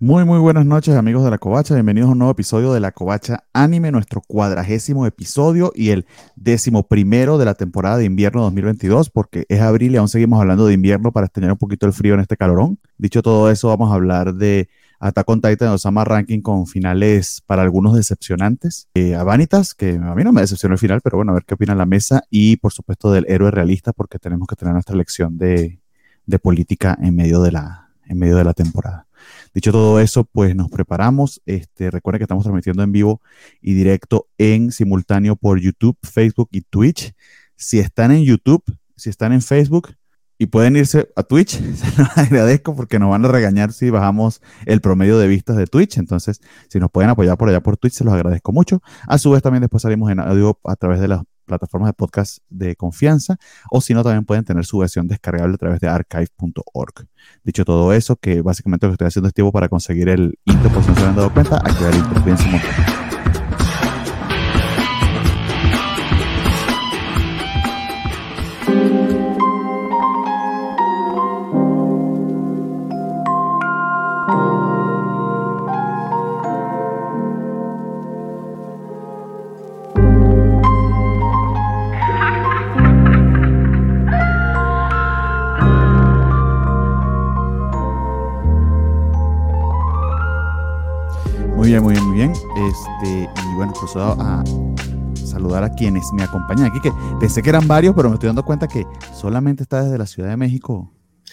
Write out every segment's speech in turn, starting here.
Muy buenas noches, amigos de La Covacha. Bienvenidos a un nuevo episodio de La Covacha Anime, nuestro 40º episodio y el 11º de la temporada de invierno 2022, porque es abril y aún seguimos hablando de invierno para extrañar un poquito el frío en este calorón. Dicho todo eso, vamos a hablar de Attack on Titan de Osama Ranking con finales para algunos decepcionantes. A Vanitas, que a mí no me decepcionó el final, pero bueno, a ver qué opina la mesa. Y por supuesto del héroe realista, porque tenemos que tener nuestra lección de política en medio de la temporada. Dicho todo eso, pues nos preparamos. Recuerden que estamos transmitiendo en vivo y directo en simultáneo por YouTube, Facebook y Twitch. Si están en YouTube, si están en Facebook y pueden irse a Twitch, se los agradezco porque nos van a regañar si bajamos el promedio de vistas de Twitch. Entonces, si nos pueden apoyar por allá por Twitch, se los agradezco mucho. A su vez, también después salimos en audio a través de las plataformas de podcast de confianza, o si no, también pueden tener su versión descargable a través de archive.org. Dicho todo eso, que básicamente lo que estoy haciendo es tiempo para conseguir el intro, por si no se han dado cuenta, activar el intro. Cuídense un montón. Muy bien. Y bueno, procedo a saludar a quienes me acompañan aquí, que pensé que eran varios, pero me estoy dando cuenta que solamente está desde la Ciudad de México.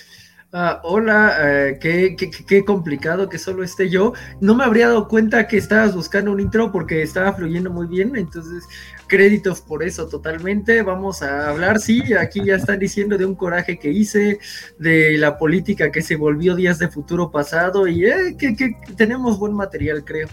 Hola, qué complicado que solo esté yo. No me habría dado cuenta que estabas buscando un intro porque estaba fluyendo muy bien, entonces créditos por eso totalmente. Vamos a hablar, sí, aquí ya están diciendo de un coraje que hice, de la política que se volvió Días de Futuro Pasado y que tenemos buen material, creo.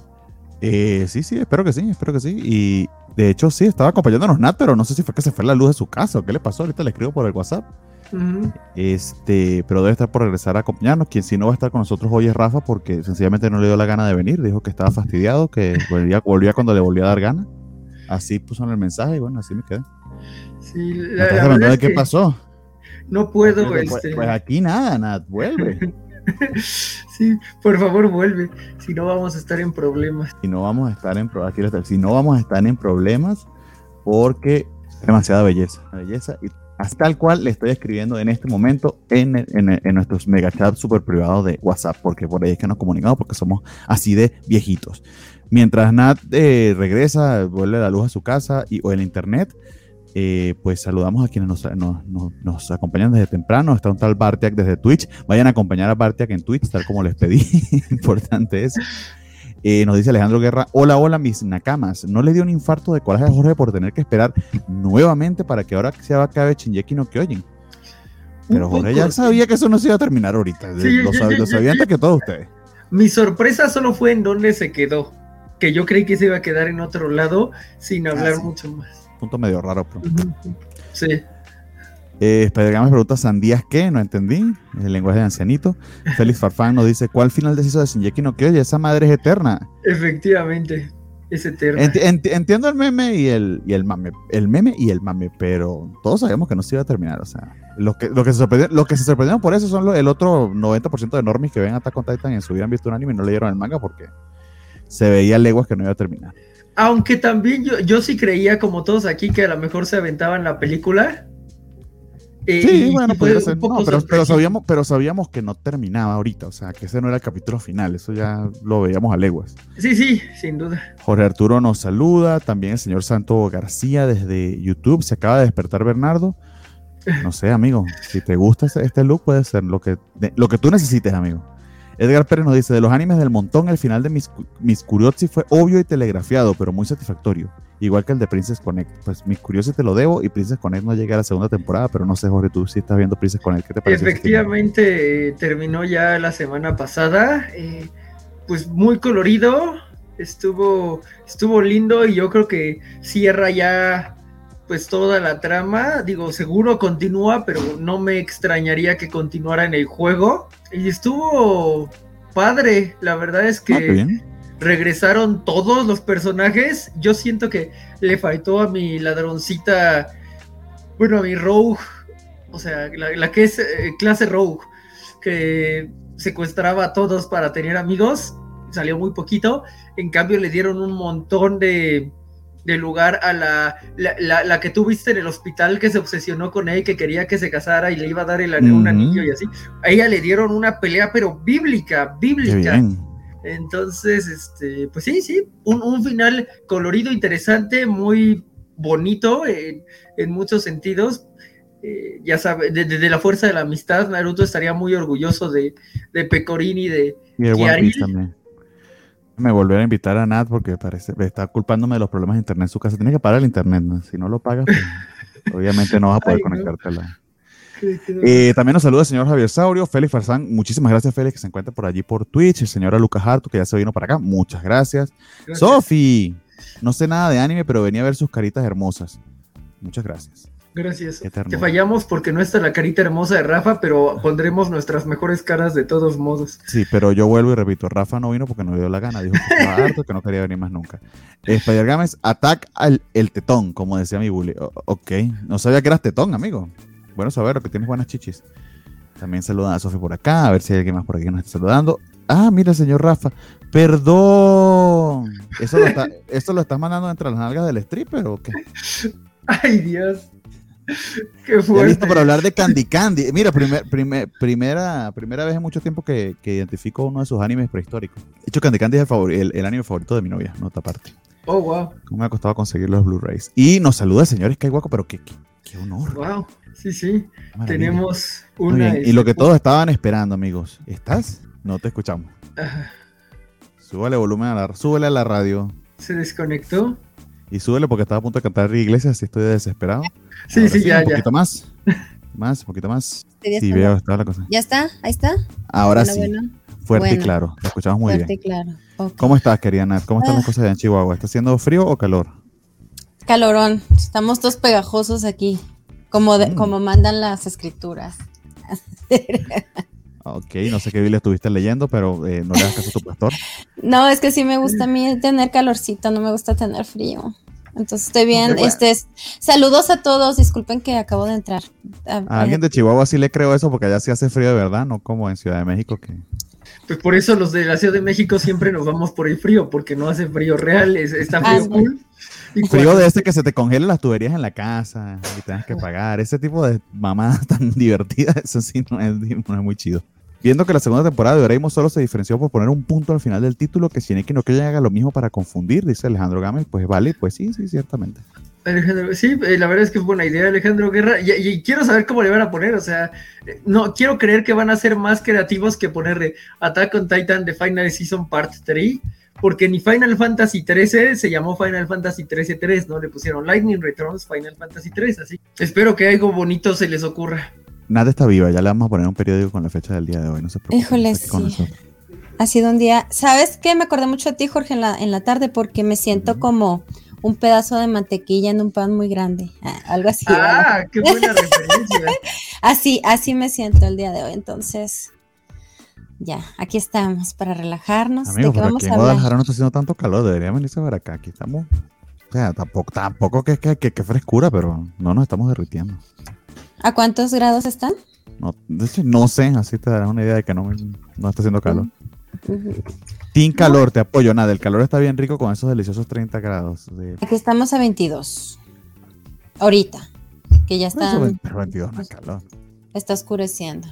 Sí, espero que sí. Y de hecho sí, estaba acompañándonos Nat, pero no sé si fue que se fue la luz de su casa o qué le pasó. Ahorita le escribo por el WhatsApp. Uh-huh. Pero debe estar por regresar a acompañarnos. Quien sí no va a estar con nosotros hoy es Rafa, porque sencillamente no le dio la gana de venir. Dijo que estaba fastidiado, que volvía cuando le volvía a dar gana. Así puso en el mensaje y bueno, así me quedé. Sí, ¿Me estás hablando de qué pasó? No puedo, Pues aquí nada, Nat, vuelve. Sí, por favor vuelve, si no vamos a estar en problemas. Si no vamos a estar en problemas, porque es demasiada belleza y así tal cual le estoy escribiendo en este momento en nuestros megachats super privados de WhatsApp, porque por ahí es que nos comunicamos, porque somos así de viejitos. Mientras Nat regresa, vuelve la luz a su casa o el internet, pues saludamos a quienes nos acompañan desde temprano. Está un tal Bartiak desde Twitch. Vayan a acompañar a Bartiak en Twitch, tal como les pedí. Importante eso. Nos dice Alejandro Guerra: hola mis nakamas, ¿no le dio un infarto de coraje a Jorge por tener que esperar nuevamente para que ahora se acabe Shingeki no Kyojin? Pero Jorge ya sabía que eso no se iba a terminar ahorita. Sí, lo sabía antes que todos ustedes. Mi sorpresa solo fue en dónde se quedó, que yo creí que se iba a quedar en otro lado sin hablar mucho más. Punto medio raro, pero... Sí. Spider-Man me pregunta: ¿sandías qué? No entendí. El lenguaje de ancianito. Félix Farfán nos dice: ¿cuál final deshizo de Shingeki no Kyojin? Esa madre es eterna. Efectivamente, es eterna. Entiendo el meme y el mame. El meme y el mame, pero todos sabíamos que no se iba a terminar. O sea, lo que se sorprendieron por eso son el otro 90% de normies que ven Attack on Titan en su vida han visto un anime y no leyeron el manga porque se veía leguas que no iba a terminar. Aunque también yo sí creía, como todos aquí, que a lo mejor se aventaban la película. Sí, bueno, podría ser. No, pero sabíamos que no terminaba ahorita, o sea, que ese no era el capítulo final, eso ya lo veíamos a leguas. Sí, sin duda. Jorge Arturo nos saluda, también el señor Santo García desde YouTube. Se acaba de despertar Bernardo. No sé, amigo, si te gusta este look, puede ser lo que tú necesites, amigo. Edgar Pérez nos dice: de los animes del montón, el final de Miss Curiosity fue obvio y telegrafiado, pero muy satisfactorio. Igual que el de Princess Connect. Pues Miss Curiosity te lo debo y Princess Connect no llega a la segunda temporada, pero no sé, Jorge, tú sí estás viendo Princess Connect, ¿qué te parece? Efectivamente, terminó ya la semana pasada, pues muy colorido, estuvo lindo y yo creo que cierra ya pues toda la trama. Digo, seguro continúa, pero no me extrañaría que continuara en el juego. Y estuvo padre, la verdad es que regresaron todos los personajes. Yo siento que le faltó a mi ladroncita, bueno, a mi Rogue, o sea, la que es clase Rogue, que secuestraba a todos para tener amigos, salió muy poquito. En cambio le dieron un montón de lugar a la que tú viste en el hospital, que se obsesionó con él, que quería que se casara y le iba a dar un anillo y así. A ella le dieron una pelea, pero bíblica. Entonces, pues sí, un final colorido, interesante, muy bonito en muchos sentidos. Ya sabes, de la fuerza de la amistad, Naruto estaría muy orgulloso de Pecorín y de Kiaril. También. Me volver a invitar a Nat porque está culpándome de los problemas de internet en su casa. Tienes que pagar el internet, ¿no? Si no lo pagas, pues, obviamente no vas a poder conectártela. También nos saluda el señor Javier Saurio, Félix Farsán. Muchísimas gracias, Félix, que se encuentra por allí por Twitch. El señor Lucas Harto, que ya se vino para acá. Muchas gracias. Sofi, no sé nada de anime, pero venía a ver sus caritas hermosas. Muchas gracias. Gracias. Te fallamos porque no está la carita hermosa de Rafa, pero pondremos nuestras mejores caras de todos modos. Sí, pero yo vuelvo y repito, Rafa no vino porque no le dio la gana, dijo que estaba harto, que no quería venir más nunca. Spider Games, attack el tetón, como decía mi bully. Ok, no sabía que eras tetón, amigo. Bueno saber que tienes buenas chichis. También saludan a Sofi por acá, a ver si hay alguien más por aquí que nos está saludando. Ah, mira, señor Rafa, perdón. ¿Eso lo estás mandando entre las nalgas del stripper o qué? Ay, Dios. Qué fuerte. Ya listo para hablar de Candy Candy. Mira, primera vez en mucho tiempo que identifico uno de sus animes prehistóricos. De hecho, Candy Candy es el anime favorito de mi novia, nota aparte. Oh, wow. ¿Cómo me ha costado conseguir los Blu-rays? Y nos saluda el señor Skywalker, pero qué honor. Wow, sí. Maravilla. Tenemos una... Y lo que todos estaban esperando, amigos. ¿Estás? No te escuchamos. Súbele volumen súbele a la radio. ¿Se desconectó? Y súbele porque estaba a punto de cantar Iglesias, así estoy desesperado. Sí, ya. Un poquito más. Un poquito más. Sí, veo, está la cosa. ¿Ya está? ¿Ahí está? Ahora sí. Fuerte y claro. Te escuchamos muy bien. Fuerte y claro. Okay. ¿Cómo estás, querida Nat? ¿Cómo están las cosas allá en Chihuahua? ¿Está haciendo frío o calor? Calorón. Estamos todos pegajosos aquí. Como mandan las escrituras. Ok, no sé qué Biblia estuviste leyendo, pero no le das caso a tu pastor. No, es que sí me gusta a mí tener calorcito, no me gusta tener frío. Entonces estoy bien. Bueno. Saludos a todos, disculpen que acabo de entrar. A alguien de Chihuahua sí le creo eso, porque allá sí hace frío de verdad, no como en Ciudad de México que... Pues por eso los de la Ciudad de México siempre nos vamos por el frío, porque no hace frío real, está frío cool. Y frío de que se te congelen las tuberías en la casa y tengas que pagar. Ese tipo de mamadas tan divertidas, eso sí no es muy chido. Viendo que la segunda temporada de Doraemon solo se diferenció por poner un punto al final del título, que Shingeki no Kyojin haga lo mismo para confundir, dice Alejandro Gámez, pues vale, pues sí, ciertamente. Alejandro, sí, la verdad es que es buena idea, Alejandro Guerra, y quiero saber cómo le van a poner, o sea, no, quiero creer que van a ser más creativos que ponerle Attack on Titan The Final Season Part 3, porque ni Final Fantasy XIII se llamó Final Fantasy XIII-3, ¿no? Le pusieron Lightning Returns Final Fantasy 3, así. Espero que algo bonito se les ocurra. Nada está viva, ya le vamos a poner un periódico con la fecha del día de hoy, no se preocupen. Híjole, sí. Ha sido un día, ¿sabes qué? Me acordé mucho de ti, Jorge, en la tarde, porque me siento como un pedazo de mantequilla en un pan muy grande, algo así. Ah, qué buena referencia. Así me siento el día de hoy, entonces... Ya, aquí estamos para relajarnos. Amigo, ¿de qué vamos a hablar? Guadalajara no está haciendo tanto calor, debería venirse para acá. Aquí estamos. O sea, tampoco que frescura, pero no nos estamos derritiendo. ¿A cuántos grados están? No, de hecho, no sé, así te darás una idea de que no está haciendo calor. Team calor, te apoyo. Nada, el calor está bien rico con esos deliciosos 30 grados. Aquí estamos a 22. Ahorita, que ya está. Pero 22 no es calor. Está oscureciendo.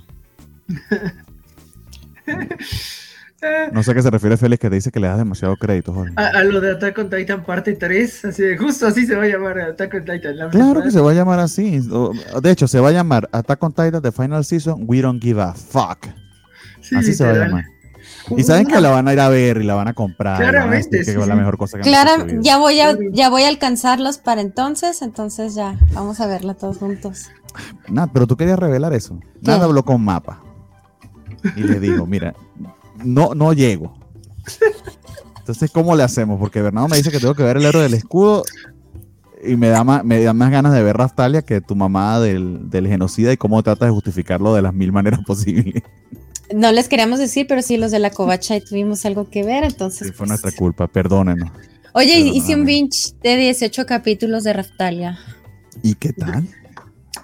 No sé a qué se refiere Félix, que te dice que le das demasiado crédito, Jorge. A lo de Attack on Titan parte 3, justo así se va a llamar Attack on Titan. Claro que se va a llamar así. De hecho, se va a llamar Attack on Titan The Final Season, We Don't Give a Fuck. Sí, así se va a llamar. Y saben que la van a ir a ver y la van a comprar. Claramente, que es la mejor cosa que claro, ya voy a alcanzarlos para entonces ya, vamos a verla todos juntos. Nada, pero tú querías revelar eso. ¿Qué? Nada habló con Mapa. Y le digo, mira, no llego. Entonces, ¿cómo le hacemos? Porque Bernardo me dice que tengo que ver el héroe del escudo y me da más ganas de ver Raftalia que tu mamá del genocida y cómo trata de justificarlo de las 1000 maneras posibles. No les queríamos decir, pero sí, los de la covacha y tuvimos algo que ver, entonces... Sí, fue nuestra culpa, perdónenos. Oye, hice un binge de 18 capítulos de Raftalia. ¿Y qué tal?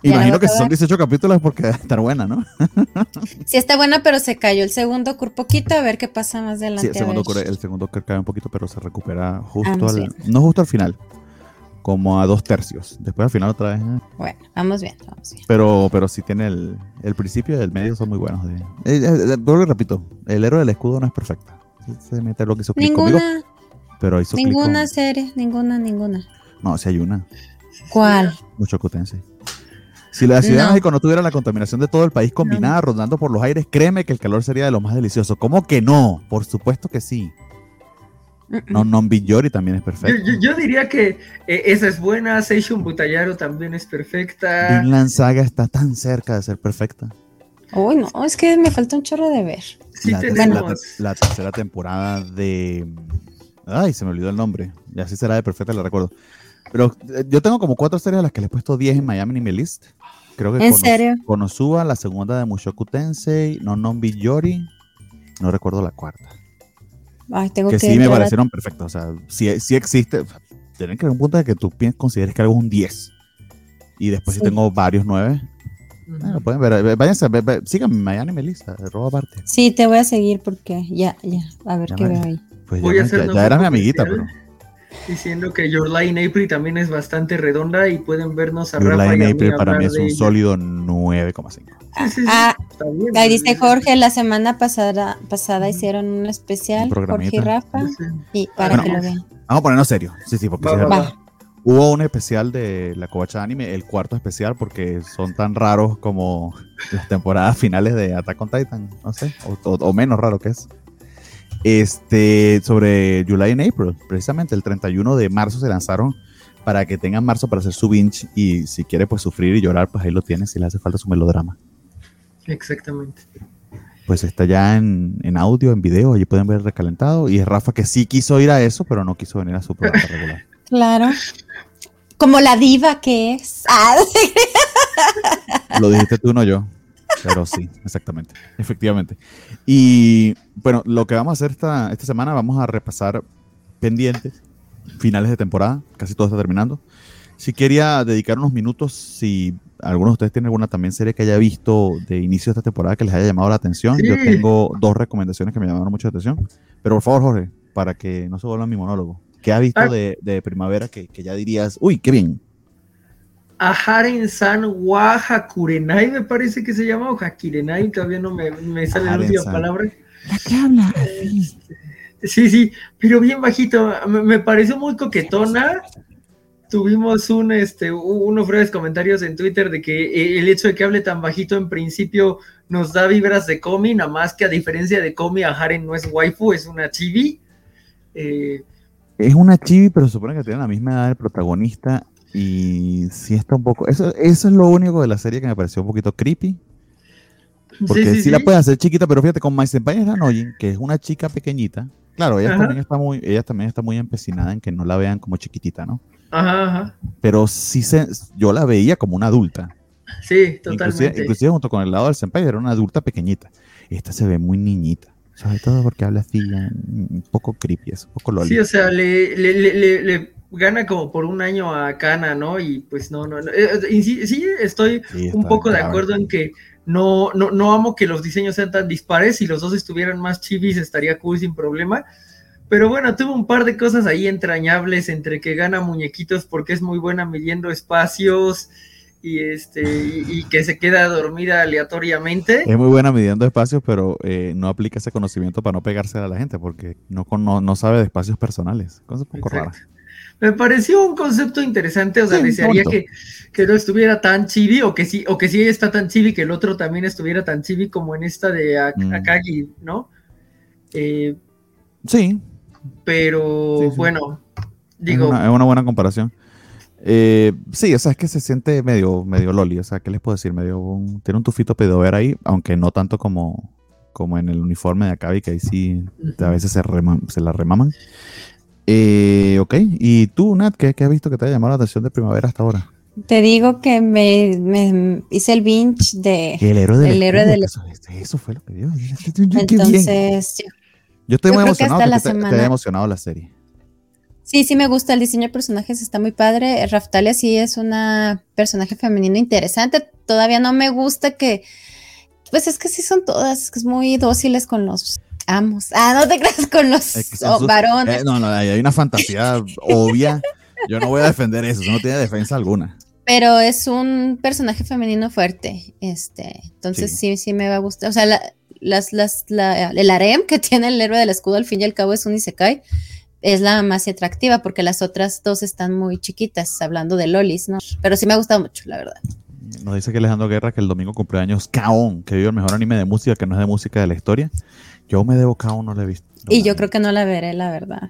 Imagino que si son 18 capítulos es porque debe estar buena, ¿no? Sí está buena, pero se cayó el segundo por poquito, a ver qué pasa más adelante. Sí, el segundo cae un poquito, pero se recupera justo sí. no justo al final, como a 2/3. Después al final otra vez. Bueno, vamos bien. Pero sí tiene el principio y el medio son muy buenos. Vuelvo y repito, el héroe del escudo no es perfecta. Se mete lo que hizo clic conmigo, pero hizo ninguna serie, ninguna. No, sí hay una. ¿Cuál? Mushoku Tensei. Si la Ciudad de México no tuviera la contaminación de todo el país combinada, rondando por los aires, créeme que el calor sería de lo más delicioso. ¿Cómo que no? Por supuesto que sí. Non Biyori también es perfecta. Yo diría que esa es buena. Seishun Butayaro también es perfecta. Vinland Saga está tan cerca de ser perfecta. Uy, no, es que me falta un chorro de ver. Sí, la tercera temporada de... Ay, se me olvidó el nombre. Y así será de perfecta, la recuerdo. Pero yo tengo como 4 series a las que le he puesto 10 en Miami Anime List. Creo que ¿En serio? Konosuba, la segunda de Mushoku Tensei, Non Biyori, no recuerdo la cuarta. Ay, tengo que sí me parecieron perfectas. O sea, sí existe. O sea, tienen que haber un punto de que tú consideres que algo es un 10. Y después si tengo varios 9. Bueno, pueden ver. Váyanse, síganme en Miami Anime List, roba aparte. Sí, te voy a seguir porque ya, a ver qué veo ahí. Pues ya era mi amiguita, pero... Diciendo que Your Lie in April también es bastante redonda y pueden vernos a Your Rafa Lie in y a April mí para mí es un ella. sólido 9,5. Sí. Ahí dice Jorge, la semana pasada hicieron un especial, Jorge y Rafa, y para que lo vean. Vamos a ponernos serios. Sí, porque hubo un especial de la Kobacha Anime, el cuarto especial, porque son tan raros como las temporadas finales de Attack on Titan, no sé, o menos raro que es. Sobre July and April, precisamente el 31 de marzo se lanzaron para que tengan marzo para hacer su binge, y si quiere pues sufrir y llorar, pues ahí lo tienes, si le hace falta su melodrama. Exactamente. Pues está ya en audio, en video, allí pueden ver recalentado, y es Rafa que sí quiso ir a eso, pero no quiso venir a su programa regular. Claro. Como la diva que es. Lo dijiste tú, no yo. Pero sí, exactamente, efectivamente. Y bueno, lo que vamos a hacer esta semana, vamos a repasar pendientes, finales de temporada, casi todo está terminando. Si quería dedicar unos minutos, si algunos de ustedes tienen alguna también serie que haya visto de inicio de esta temporada que les haya llamado la atención, yo tengo 2 recomendaciones que me llamaron mucho la atención. Pero por favor, Jorge, para que no se vuelva mi monólogo, ¿qué has visto de primavera que ya dirías, uy, qué bien? Aharen-san wa Hakurenai, me parece que se llama, o Hakirenai, todavía no me sale la última palabra. ¿La que habla? Sí, pero bien bajito, me pareció muy coquetona. Tuvimos unos breves comentarios en Twitter de que el hecho de que hable tan bajito en principio nos da vibras de Komi, nada más que a diferencia de Komi, Aharen no es waifu, es una chibi. Es una chibi, pero se supone que tiene la misma edad del protagonista. Y sí está un poco... Eso es lo único de la serie que me pareció un poquito creepy. Porque sí la puedes hacer chiquita, pero fíjate, con My Senpai es Hanojin, que es una chica pequeñita. Claro, ella también está muy empecinada en que no la vean como chiquitita, ¿no? Ajá. Pero sí yo la veía como una adulta. Sí, totalmente. Inclusive junto con el lado del Senpai era una adulta pequeñita. Esta se ve muy niñita. Sobre todo porque habla así, un poco creepy, es un poco loli. Sí, o sea, le gana como por un año a Kana, ¿no? Y pues no. Sí, estoy un poco de acuerdo en que no amo que los diseños sean tan dispares. Si los dos estuvieran más chibis estaría cool sin problema. Pero bueno, tuvo un par de cosas ahí entrañables, entre que gana muñequitos porque es muy buena midiendo espacios y que se queda dormida aleatoriamente. Es muy buena midiendo espacios, pero no aplica ese conocimiento para no pegarse a la gente porque no sabe de espacios personales. Cosa un poco rara. Me pareció un concepto interesante, o sea, desearía que no estuviera tan chibi, o que sí ella está tan chibi que el otro también estuviera tan chibi como en esta de Akagi, ¿no? Sí. Pero sí. Bueno, digo... Es una buena comparación. Sí, o sea, es que se siente medio loli, o sea, ¿qué les puedo decir? Tiene un tufito pedover ahí, aunque no tanto como en el uniforme de Akagi, que ahí sí a veces se la remaman. Ok, y tú, Nat, ¿qué has visto que te haya llamado la atención de primavera hasta ahora? Te digo que me hice el binge de El héroe del Eso fue lo que dio. Entonces, yo estoy muy emocionado que te haya emocionado la serie. Sí me gusta, el diseño de personajes está muy padre. Raftalia sí es una personaje femenino interesante. Todavía no me gusta que, pues es que sí son todas, es que es muy dóciles con los amos. No te creas con los varones. No, hay una fantasía obvia. Yo no voy a defender eso no tiene defensa alguna. Pero es un personaje femenino fuerte, entonces sí me va a gustar. O sea, el harem que tiene el héroe del escudo al fin y al cabo es un isekai, es la más atractiva porque las otras dos están muy chiquitas, hablando de lolis, ¿no? Pero sí me ha gustado mucho, la verdad. Nos dice que Alejandro Guerra que el domingo cumpleaños K-On, que vio el mejor anime de música que no es de música de la historia. Yo me debo K-On, no lo he visto. Y yo creo que no la veré, la verdad.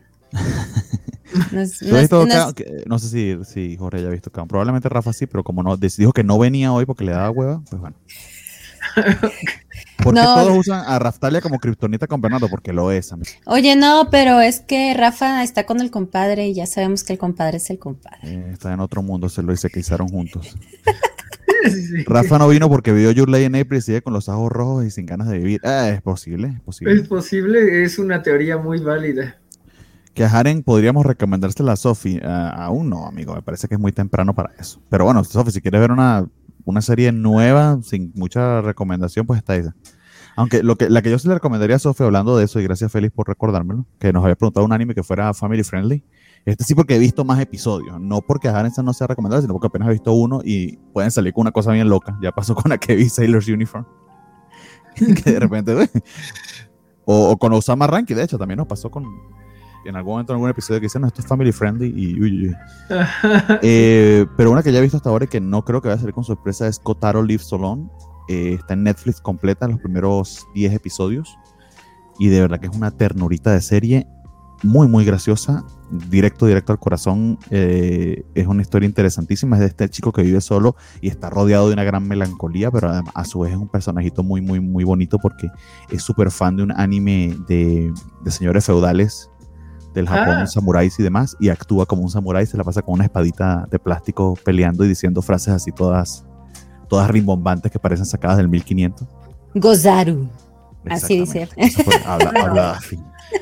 No sé si Jorge haya visto K-On. Probablemente Rafa sí, pero como no dijo que no venía hoy porque le daba hueva, pues bueno. ¿Por qué todos usan a Raftalia como kriptonita con Bernardo? Porque lo es, amigo. Oye, no, pero es que Rafa está con el compadre y ya sabemos que el compadre es el compadre. Está en otro mundo, se lo isekaizaron juntos. Sí. Rafa no vino porque vio Your Lady in April y sigue con los ojos rojos y sin ganas de vivir. Es posible. Es posible, es una teoría muy válida. Que a Haren podríamos recomendársela a Sophie. Aún no, amigo, me parece que es muy temprano para eso. Pero bueno, Sophie, si quieres ver una serie nueva, sin mucha recomendación, pues está esa. Aunque la que yo sí le recomendaría a Sophie, hablando de eso, y gracias Félix por recordármelo, que nos había preguntado un anime que fuera family friendly. Sí porque he visto más episodios, no porque a Haren no sea recomendable, sino porque apenas he visto uno y pueden salir con una cosa bien loca. Ya pasó con la que vi Sailor's Uniform. Que de repente, o con Osama Ranki, de hecho, también nos pasó en algún momento en algún episodio que dicen, no, esto es family friendly pero una que ya he visto hasta ahora y que no creo que vaya a salir con sorpresa es Kotaro Lives Alone. Está en Netflix completa, los primeros 10 episodios, y de verdad que es una ternurita de serie, muy muy graciosa, directo al corazón. Es una historia interesantísima, es de este chico que vive solo y está rodeado de una gran melancolía, pero además, a su vez es un personajito muy muy muy bonito porque es súper fan de un anime de señores feudales del Japón, samuráis y demás, y actúa como un samurái, se la pasa con una espadita de plástico peleando y diciendo frases así todas rimbombantes que parecen sacadas del 1500. Gozaru. Así dice. Habla así.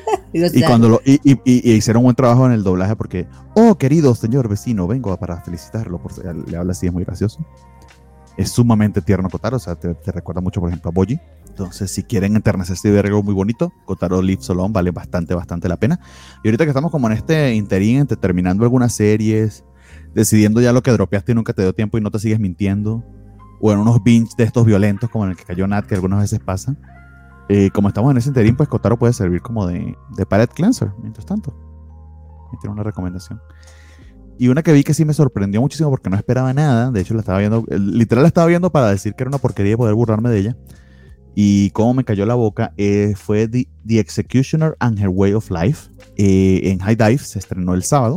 Y hicieron un buen trabajo en el doblaje porque, querido señor vecino, vengo para felicitarlo. Le habla así, es muy gracioso. Es sumamente tierno Kotaro, o sea, te recuerda mucho, por ejemplo, a Boji. Entonces, si quieren enternecerse y ver algo muy bonito, Kotaro Lives Alone vale bastante la pena. Y ahorita que estamos como en este interín entre terminando algunas series, decidiendo ya lo que dropeaste y nunca te dio tiempo y no te sigues mintiendo, o en unos binge de estos violentos como en el que cayó Nat, que algunas veces pasa, como estamos en ese interín, pues Kotaro puede servir como de palette cleanser, mientras tanto. Y tiene una recomendación. Y una que vi que sí me sorprendió muchísimo porque no esperaba nada, de hecho la estaba viendo, literal la estaba viendo para decir que era una porquería y poder burlarme de ella, y cómo me cayó la boca, fue The Executioner and Her Way of Life. En High Dive se estrenó el sábado.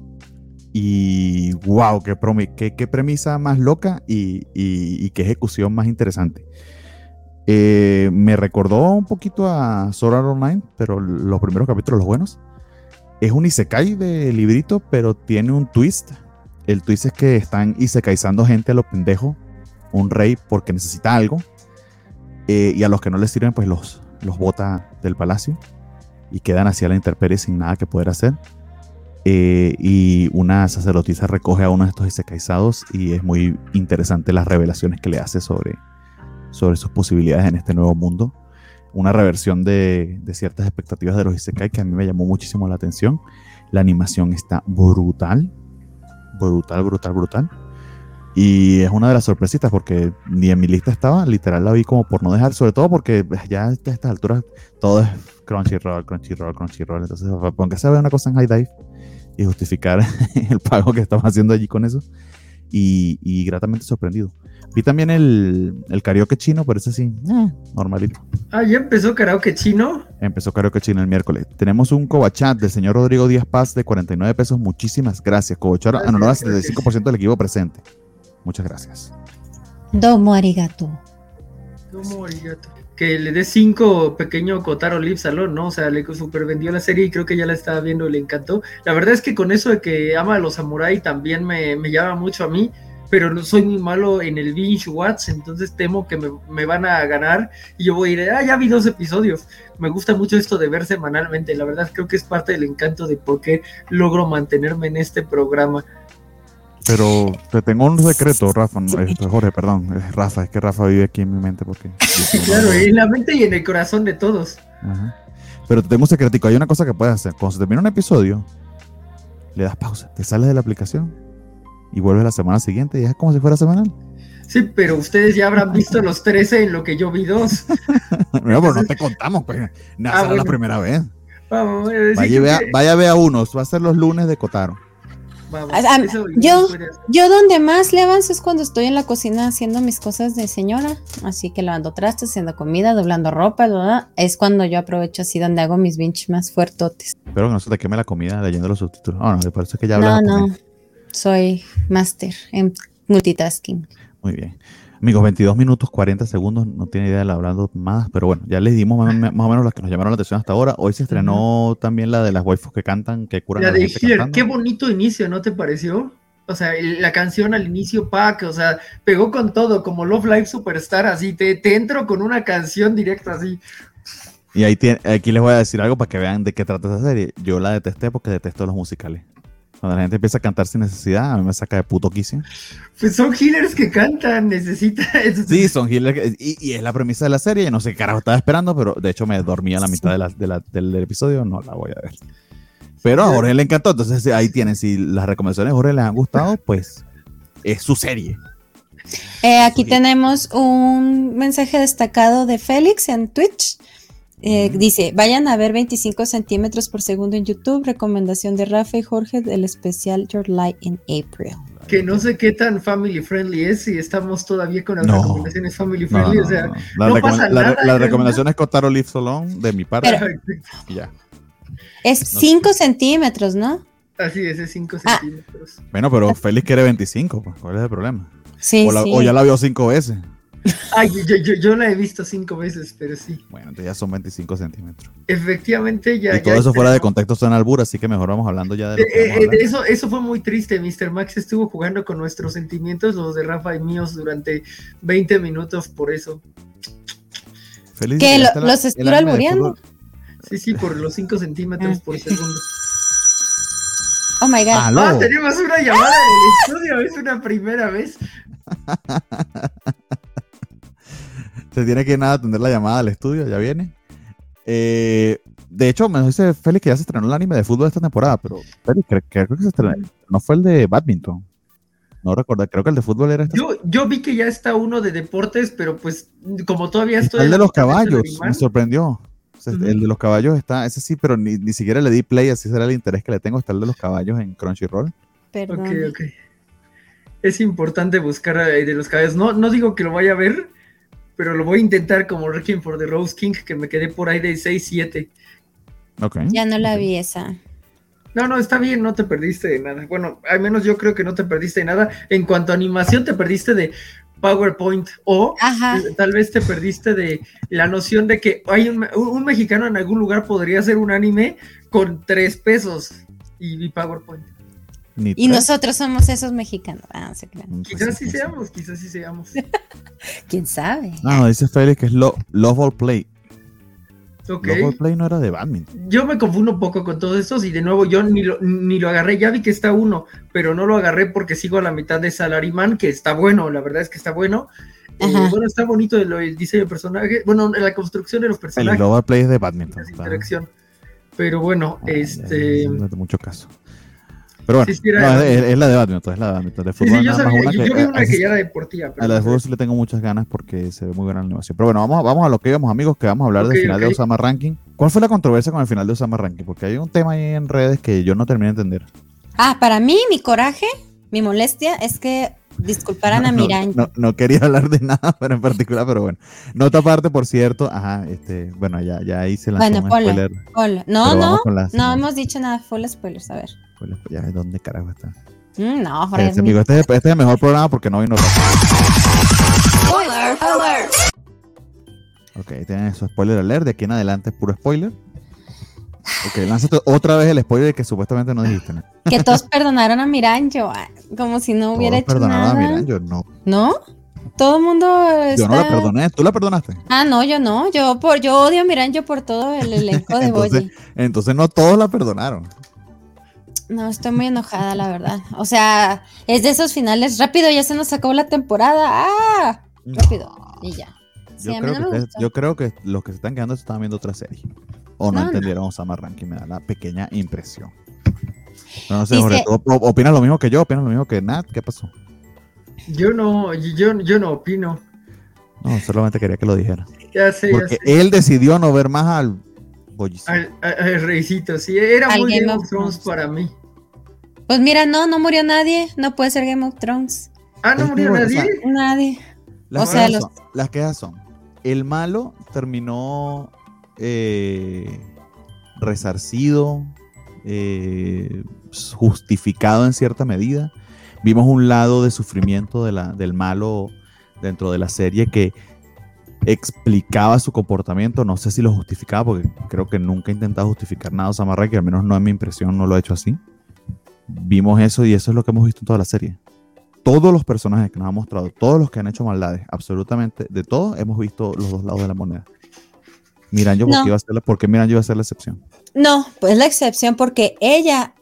Y wow, qué premisa más loca y qué ejecución más interesante. Me recordó un poquito a Sword Art Online, pero los primeros capítulos, los buenos. Es un isekai de librito, pero tiene un twist. El twist es que están isekaizando gente a lo pendejo, un rey porque necesita algo, y a los que no les sirven pues los bota del palacio y quedan así a la intemperie sin nada que poder hacer. Y una sacerdotisa recoge a uno de estos isekaizados y es muy interesante las revelaciones que le hace sobre sus posibilidades en este nuevo mundo. Una reversión de ciertas expectativas de los isekai que a mí me llamó muchísimo la atención. La animación está brutal. Y es una de las sorpresitas porque ni en mi lista estaba, literal la vi como por no dejar, sobre todo porque ya a estas alturas todo es Crunchyroll. Entonces, aunque se vea una cosa en High Dive y justificar el pago que estamos haciendo allí con eso, y gratamente sorprendido. Vi también el karaoke chino, pero ese sí, normalito. ¿Ya empezó karaoke chino? Empezó karaoke chino el miércoles. Tenemos un cobachat del señor Rodrigo Díaz Paz de 49 pesos. Muchísimas gracias, cobachar. Honor al 75% del equipo presente. Muchas gracias. Domo arigato. Que le dé 5 pequeño Kotaro Lives Alone, ¿no? O sea, le super vendió la serie y creo que ya la estaba viendo y le encantó. La verdad es que con eso de que ama a los samuráis también me llama mucho a mí, pero no soy muy malo en el binge watch, entonces temo que me van a ganar y yo voy a ir, ya vi 2 episodios. Me gusta mucho esto de ver semanalmente, la verdad creo que es parte del encanto de por qué logro mantenerme en este programa. Pero te tengo un secreto, Rafa, Jorge, perdón, es Rafa, es que Rafa vive aquí en mi mente porque... Claro, en la mente y en el corazón de todos. Ajá. Pero te tengo un secretico, hay una cosa que puedes hacer, cuando se termina un episodio, le das pausa, te sales de la aplicación y vuelves la semana siguiente y es como si fuera semanal. Sí, pero ustedes ya habrán visto los 13 en lo que yo vi 2. No, pero no te contamos, pues, nada, será la primera vez. Vamos, vaya a ver a unos, va a ser los lunes de Kotaro. Yo donde más le avanzo es cuando estoy en la cocina haciendo mis cosas de señora, así que lavando trastes, haciendo comida, doblando ropa, ¿verdad? Es cuando yo aprovecho así donde hago mis binge más fuertotes. Pero que no se te queme la comida leyendo los subtítulos. No, me parece que ya hablas. No, soy máster en multitasking. Muy bien. Amigos, 22 minutos 40 segundos, no tiene idea de hablando más, pero bueno, ya les dimos más o menos las que nos llamaron la atención hasta ahora. Hoy se estrenó también la de las waifus que cantan, que curan a la gente cantando. Qué bonito inicio, ¿no te pareció? O sea, la canción al inicio, o sea, pegó con todo, como Love Live Superstar, así, te entro con una canción directa así. Y aquí les voy a decir algo para que vean de qué trata esa serie. Yo la detesté porque detesto los musicales. Cuando la gente empieza a cantar sin necesidad, a mí me saca de puto quicio. Pues son healers que cantan, Sí, son healers y es la premisa de la serie. No sé qué carajo estaba esperando, pero de hecho me dormí a la mitad del episodio. No la voy a ver. Pero a Jorge le encantó, entonces ahí tienen. Si las recomendaciones de Jorge les han gustado, pues es su serie. Aquí tenemos un mensaje destacado de Félix en Twitch. Dice, vayan a ver 25 centímetros por segundo en YouTube, recomendación de Rafa y Jorge del especial Your Light in April. Que no sé qué tan family friendly es, si estamos todavía con las recomendaciones family friendly, o sea, no pasa nada. La recomendación es Kotaro Lives Alone de mi parte. Y ya. Es 5 centímetros, ¿no? Así es 5 centímetros. Bueno, pero Félix quiere 25, pues, ¿cuál es el problema? Sí, o ya la vio 5 veces. Ay, yo la he visto 5 veces, pero sí. Bueno, entonces ya son 25 centímetros. Efectivamente, ya. Y todo eso fuera de contexto suena albur, así que mejor vamos hablando ya de lo que eso fue muy triste. Mr. Max estuvo jugando con nuestros sentimientos, los de Rafa y míos, durante 20 minutos por eso. Feliz. ¿Qué? ¿Los estuvo albureando? Sí, por los 5 centímetros por segundo. Oh my God. Ah, tenemos una llamada en el estudio, es una primera vez. Se tiene que ir nada a atender la llamada al estudio, ya viene. De hecho, me dice Félix que ya se estrenó el anime de fútbol esta temporada, pero Félix, creo que se estrenó. No fue el de badminton. No recuerdo, creo que el de fútbol era este. Yo vi que ya está uno de deportes, pero pues como todavía estoy... El de los caballos, me sorprendió. O sea, el de los caballos está, ese sí, pero ni siquiera le di play, así será el interés que le tengo. Está el de los caballos en Crunchyroll. Perdón. Ok. Es importante buscar de los caballos. No digo que lo vaya a ver, pero lo voy a intentar como Requiem for the Rose King, que me quedé por ahí de 6-7. Ok. Ya no la vi esa. No, está bien, no te perdiste de nada. Bueno, al menos yo creo que no te perdiste de nada. En cuanto a animación, te perdiste de PowerPoint o tal vez te perdiste de la noción de que hay un mexicano en algún lugar podría hacer un anime con 3 pesos y PowerPoint. Y nosotros somos esos mexicanos. Se crean. Quizás sí seamos. ¿Quién sabe? No, dice Félix que es Love All Play. Ok. Love All Play no era de badminton. Yo me confundo un poco con todos estos y de nuevo yo ni lo agarré. Ya vi que está uno, pero no lo agarré porque sigo a la mitad de Salaryman, que está bueno, la verdad es que está bueno. Bueno, está bonito el diseño de personaje, bueno, la construcción de los personajes. El Love All Play es de badminton. Interacción. Pero bueno, no de mucho caso. Pero bueno, sí, es la de badminton, de fútbol. Sí, yo vi una que ya era deportiva. A la de fútbol sí le tengo muchas ganas porque se ve muy buena animación. Pero bueno, vamos a lo que íbamos, amigos, que vamos a hablar del final de Osama Ranking. ¿Cuál fue la controversia con el final de Osama Ranking? Porque hay un tema ahí en redes que yo no terminé de entender. Para mí, mi coraje, mi molestia es que disculparan a Mirangi. No quería hablar de nada pero en particular, pero bueno. Nota aparte, por cierto, bueno, ya ahí se lanzó un spoiler. No hemos dicho nada, full spoilers, a ver. Ya ves dónde carajo está. No, amigo, este es el mejor programa porque no vino. Spoiler alert. Ok, tienen eso, spoiler alert. De aquí en adelante es puro spoiler. Ok, lánzate otra vez el spoiler que supuestamente no dijiste, ¿no? Que todos perdonaron a Miranjo, como si no hubiera hecho nada. Perdonaron a Miranjo, no. ¿No? Todo el mundo está... Yo no la perdoné, ¿tú la perdonaste? Ah, no, yo no. Yo odio a Miranjo por todo el elenco de Boyi. Entonces no todos la perdonaron. No, estoy muy enojada, la verdad. O sea, es de esos finales. Rápido, ya se nos acabó la temporada. ¡Ah! Rápido. Y ya. Sí, Yo creo que los que se están quedando se están viendo otra serie. O no entendieron Osama Rankin, me da la pequeña impresión. No sé, Jorge, ¿tú opinas lo mismo que yo? ¿Opinas lo mismo que Nat? ¿Qué pasó? Yo no opino. No, solamente quería que lo dijera. Ya sé. Porque él decidió no ver más al Boycito. Al reycito, sí, era al muy Game of Thrones para mí. Pues mira, no murió nadie. No puede ser Game of Thrones. Ah, ¿no murió nadie? O sea, nadie. Las quejas son, el malo terminó resarcido, justificado en cierta medida. Vimos un lado de sufrimiento del malo dentro de la serie que explicaba su comportamiento, no sé si lo justificaba, porque creo que nunca ha intentado justificar nada Osama Rankin, al menos no en mi impresión no lo ha hecho así. Vimos eso y eso es lo que hemos visto en toda la serie. Todos los personajes que nos han mostrado, todos los que han hecho maldades, absolutamente de todos, hemos visto los dos lados de la moneda. Miranjo, ¿por qué Miranjo iba a ser la excepción? No, pues la excepción porque ella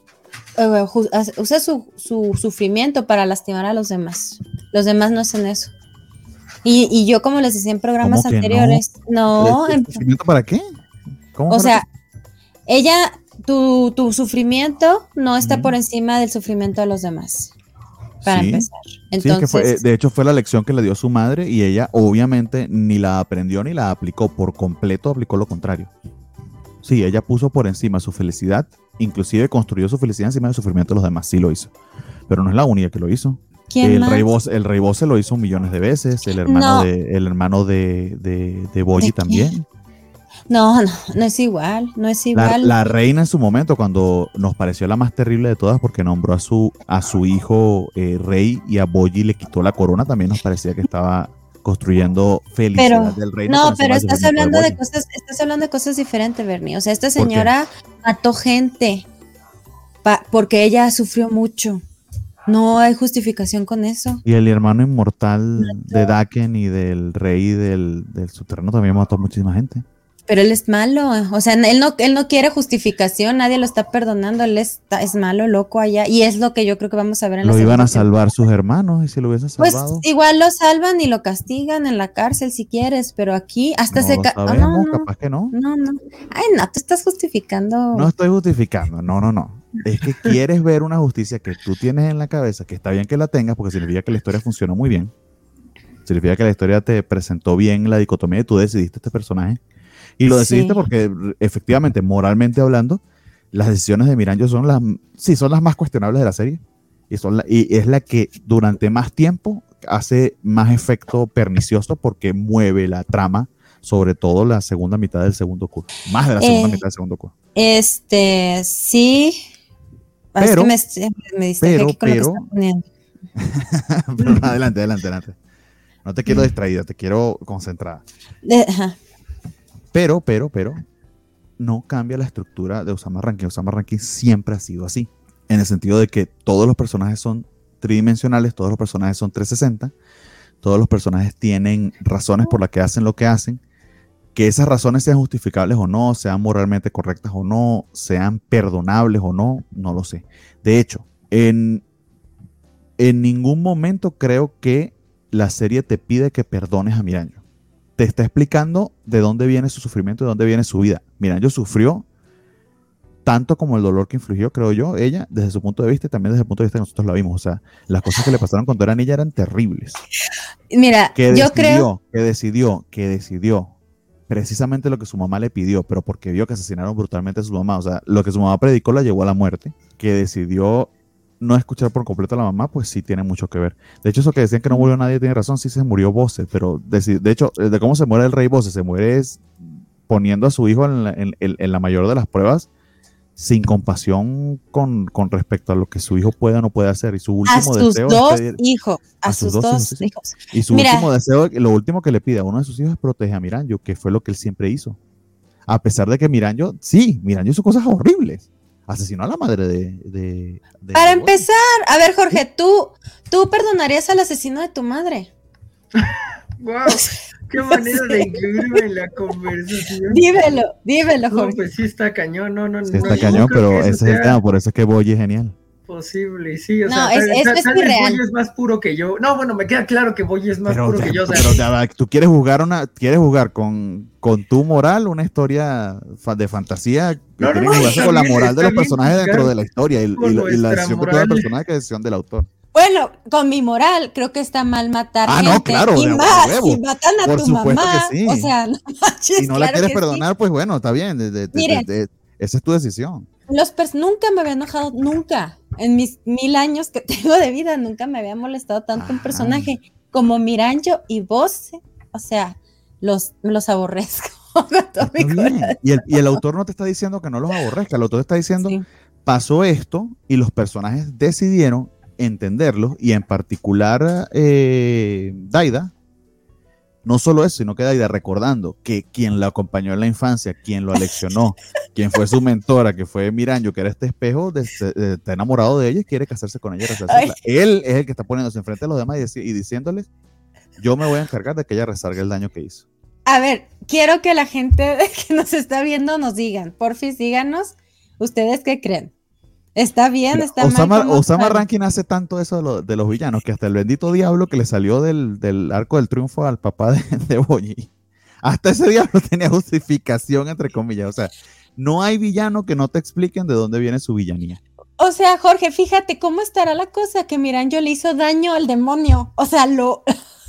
usa su sufrimiento para lastimar a los demás. Los demás no hacen eso. Y yo, como les decía en programas anteriores, no. ¿Sufrimiento para qué? ¿Cómo? O sea, ella, tu sufrimiento no está por encima del sufrimiento de los demás. Para empezar. Entonces, de hecho fue la lección que le dio su madre y ella obviamente ni la aprendió ni la aplicó, por completo aplicó lo contrario. Sí, ella puso por encima su felicidad, inclusive construyó su felicidad encima del sufrimiento de los demás, sí lo hizo, pero no es la única que lo hizo. ¿Quién más? El Rey Bose lo hizo millones de veces, el hermano de Boyi también. No es igual, no es igual. La reina en su momento, cuando nos pareció la más terrible de todas porque nombró a su hijo rey y a Boyi le quitó la corona, también nos parecía que estaba construyendo felicidad del reino. No, pero estás hablando de cosas diferentes, Bernie. O sea, esta señora mató gente porque ella sufrió mucho. No hay justificación con eso. Y el hermano inmortal de Daken y del rey del subterráneo también mató a muchísima gente. Pero él es malo, o sea, él no quiere justificación, nadie lo está perdonando, él es malo, loco allá, y es lo que yo creo que vamos a ver en la serie. Lo iban a salvar sus hermanos, y si lo hubiesen salvado. Pues igual lo salvan y lo castigan en la cárcel si quieres, pero aquí hasta no, capaz que no. No. Ay, no, tú estás justificando. No estoy justificando, no. Es que quieres ver una justicia que tú tienes en la cabeza, que está bien que la tengas, porque significa que la historia funcionó muy bien. Significa que la historia te presentó bien la dicotomía y tú decidiste este personaje. Y lo decidiste porque efectivamente, moralmente hablando, las decisiones de Miranjo son las más cuestionables de la serie. Y es la que durante más tiempo hace más efecto pernicioso porque mueve la trama, sobre todo la segunda mitad del segundo curso. Más de la segunda mitad del segundo curso. Sí. Pero, es que me distraje aquí con lo que está poniendo. Pero adelante. No te quiero distraída, te quiero concentrada. Pero no cambia la estructura de Osama Rankin. Osama Rankin siempre ha sido así, en el sentido de que todos los personajes son tridimensionales, todos los personajes son 360, todos los personajes tienen razones por las que hacen lo que hacen, que esas razones sean justificables o no, sean moralmente correctas o no, sean perdonables o no lo sé. De hecho, en ningún momento creo que la serie te pide que perdones a Miranjo. Te está explicando de dónde viene su sufrimiento, de dónde viene su vida. Miranjo sufrió tanto como el dolor que infligió, creo yo, ella, desde su punto de vista y también desde el punto de vista que nosotros la vimos. O sea, las cosas que le pasaron cuando era niña eran terribles. Mira, yo creo que decidió precisamente lo que su mamá le pidió, pero porque vio que asesinaron brutalmente a su mamá. O sea, lo que su mamá predicó la llevó a la muerte, que decidió no escuchar por completo a la mamá, pues sí tiene mucho que ver. De hecho, eso que decían que no murió nadie tiene razón, sí se murió Bose, pero de hecho, de cómo se muere el rey Bose, se muere poniendo a su hijo en la mayor de las pruebas, sin compasión con respecto a lo que su hijo puede o no puede hacer. Y su último deseo a sus dos hijos. Y su último deseo, lo último que le pide a uno de sus hijos es proteger a Miranjo, que fue lo que él siempre hizo. a pesar de que Miranjo hizo cosas horribles. Asesinó a la madre de Para empezar, a ver, Jorge, ¿tú perdonarías al asesino de tu madre? ¡Wow! ¡Qué manera de incluirme en la conversación! Dímelo, Jorge. No, pues sí está cañón, no. Sí está cañón, pero ese es el tema, por eso es que Boyi es genial. Posible, sí, o No, sea, es tal vez irreal. Boyi es más puro que yo. No, bueno, me queda claro que Boyi es más puro que yo. O sea, Pero ya, tú quieres jugar con tu moral, una historia de fantasía, que No, tienes que jugarse está con la bien, moral de está los bien personajes juzgar dentro de la historia y con la nuestra decisión que toma el moral. personaje que es decisión del autor. Bueno, con mi moral, creo que está mal matar gente. No, claro, y de más, huevo. si matan a Por tu supuesto mamá. que sí. O sea, no manches, Si no la claro quieres que perdonar, sí. pues bueno, está bien. Miren. Esa es tu decisión. Nunca me había enojado, nunca. En mis 1000 años que tengo de vida, nunca me había molestado tanto un personaje como Miranjo y Bosse. O sea, me los aborrezco. Con todo mi corazón. Y el autor no te está diciendo que no los aborrezca, el autor te está diciendo, Sí. pasó esto y los personajes decidieron entenderlo, y en particular Daida, no solo eso, sino que Daida, recordando que quien la acompañó en la infancia, quien lo aleccionó, quien fue su mentora, que fue Miranjo, que era este espejo, está enamorado de ella y quiere casarse con ella. Él es el que está poniéndose enfrente de los demás y diciéndoles, yo me voy a encargar de que ella resargue el daño que hizo. A ver, quiero que la gente que nos está viendo nos digan, porfis, díganos, ¿ustedes qué creen? ¿Está bien? ¿Está mal? Osama Rankin hace tanto eso de los villanos que hasta el bendito diablo que le salió del arco del triunfo al papá de Boyi, hasta ese diablo tenía justificación, entre comillas. O sea, no hay villano que no te expliquen de dónde viene su villanía. O sea, Jorge, fíjate cómo estará la cosa, que Miranjo le hizo daño al demonio. O sea, wow.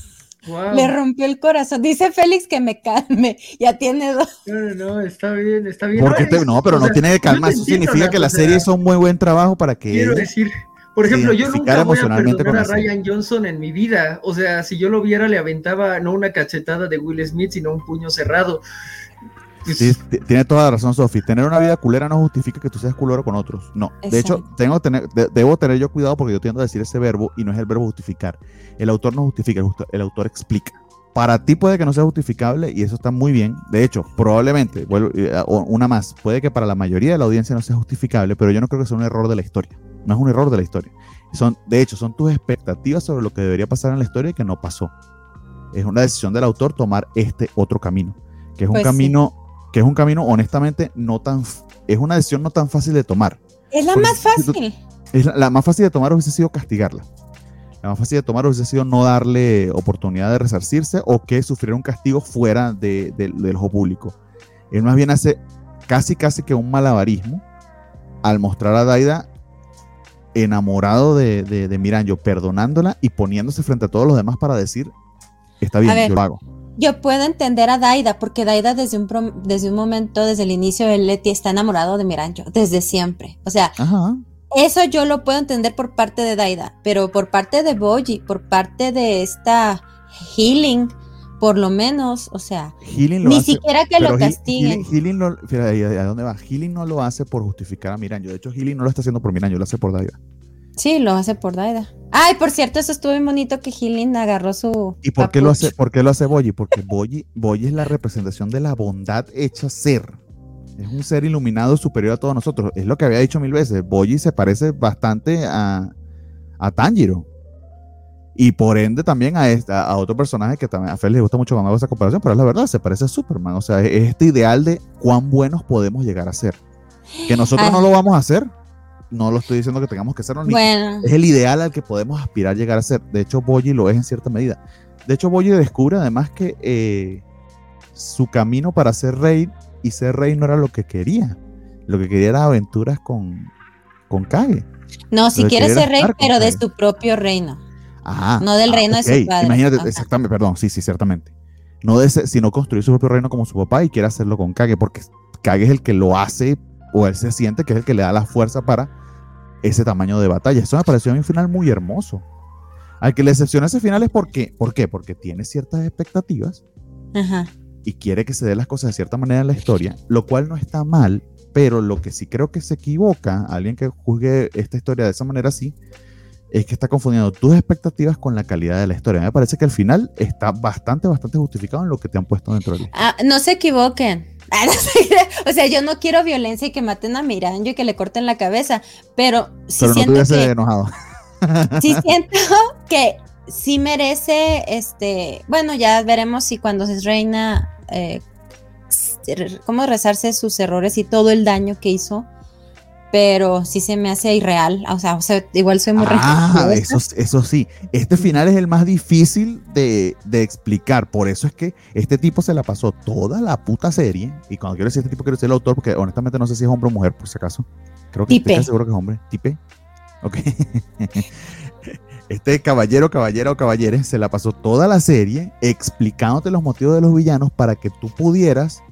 le rompió el corazón. Dice Félix que me calme, ya tiene 2. No, está bien. Pero no tiene que calmar, eso significa que la serie hizo un muy buen trabajo para que... Quiero decir, por ejemplo, yo nunca voy a emocionalmente perdonar a Rian Johnson en mi vida. O sea, si yo lo viera, le aventaba no una cachetada de Will Smith, sino un puño cerrado. Pues, sí, tiene toda la razón, Sophie. Tener una vida culera no justifica que tú seas culero con otros. No. De hecho, debo tener yo cuidado porque yo tiendo a decir ese verbo y no es el verbo justificar. El autor no justifica, el autor explica. Para ti puede que no sea justificable y eso está muy bien. De hecho, probablemente, una más, puede que para la mayoría de la audiencia no sea justificable, pero yo no creo que sea un error de la historia. No es un error de la historia. De hecho, son tus expectativas sobre lo que debería pasar en la historia y que no pasó. Es una decisión del autor tomar este otro camino, que es un camino... Sí. Que es un camino, honestamente, es una decisión no tan fácil de tomar. Es la más fácil. La más fácil de tomar hubiese sido castigarla. La más fácil de tomar hubiese sido no darle oportunidad de resarcirse o que sufriera un castigo fuera del ojo público. Él más bien hace casi que un malabarismo al mostrar a Daida enamorado de Miranjo, perdonándola y poniéndose frente a todos los demás para decir, está bien, yo lo hago. Yo puedo entender a Daida, porque Daida desde un momento, desde el inicio, él está enamorado de Miranjo, desde siempre. O sea, eso yo lo puedo entender por parte de Daida, pero por parte de Boyi, por parte de esta Healing, por lo menos, o sea, ni siquiera que lo castiguen. ¿A dónde va? Healing no lo hace por justificar a Miranjo. De hecho, Healing no lo está haciendo por Miranjo, lo hace por Daida. Sí, lo hace por Daida. Ay, por cierto, eso estuvo bien bonito que Healing agarró su... ¿Y por qué lo hace Boyi? Porque Boyi es la representación de la bondad hecha ser. Es un ser iluminado superior a todos nosotros. Es lo que había dicho 1000 veces. Boyi se parece bastante a Tanjiro. Y por ende también a otro personaje que también a Félix le gusta mucho cuando hago esa comparación, pero es la verdad, se parece a Superman. O sea, es este ideal de cuán buenos podemos llegar a ser. Que nosotros no lo vamos a hacer. No lo estoy diciendo que tengamos que hacerlo, bueno. Es el ideal al que podemos aspirar a llegar a ser. De hecho, Boyi lo es en cierta medida. De hecho, Boyi descubre además que su camino para ser rey y ser rey no era lo que quería. Lo que quería era aventuras con Kage. No, si quiere ser rey, pero de su propio reino. No del reino de su padre. Imagínate, exactamente, perdón, sí, ciertamente. No sino construir su propio reino como su papá y quiere hacerlo con Kage, porque Kage es el que lo hace, o él se siente que es el que le da la fuerza para ese tamaño de batalla. Eso me pareció a mí un final muy hermoso. Al que le decepciona ese final es ¿por qué? Porque tiene ciertas expectativas y quiere que se den las cosas de cierta manera en la historia, lo cual no está mal, pero lo que sí creo que se equivoca, alguien que juzgue esta historia de esa manera sí, es que está confundiendo tus expectativas con la calidad de la historia. Me parece que al final está bastante justificado en lo que te han puesto dentro de él. No se equivoquen. O sea, yo no quiero violencia y que maten a Miranjo y que le corten la cabeza, pero sí Pero no siento te hubiese que enojado. sí siento que sí merece, bueno, ya veremos si cuando es reina, cómo rezarse sus errores y todo el daño que hizo, pero sí se me hace irreal, o sea, igual soy muy eso sí, este final es el más difícil de explicar, por eso es que este tipo se la pasó toda la puta serie, y cuando quiero decir este tipo quiero decir el autor, porque honestamente no sé si es hombre o mujer, por si acaso, creo que estoy seguro que es hombre, Tipe, ok. Este caballero, caballera o caballere se la pasó toda la serie explicándote los motivos de los villanos para que tú pudieras,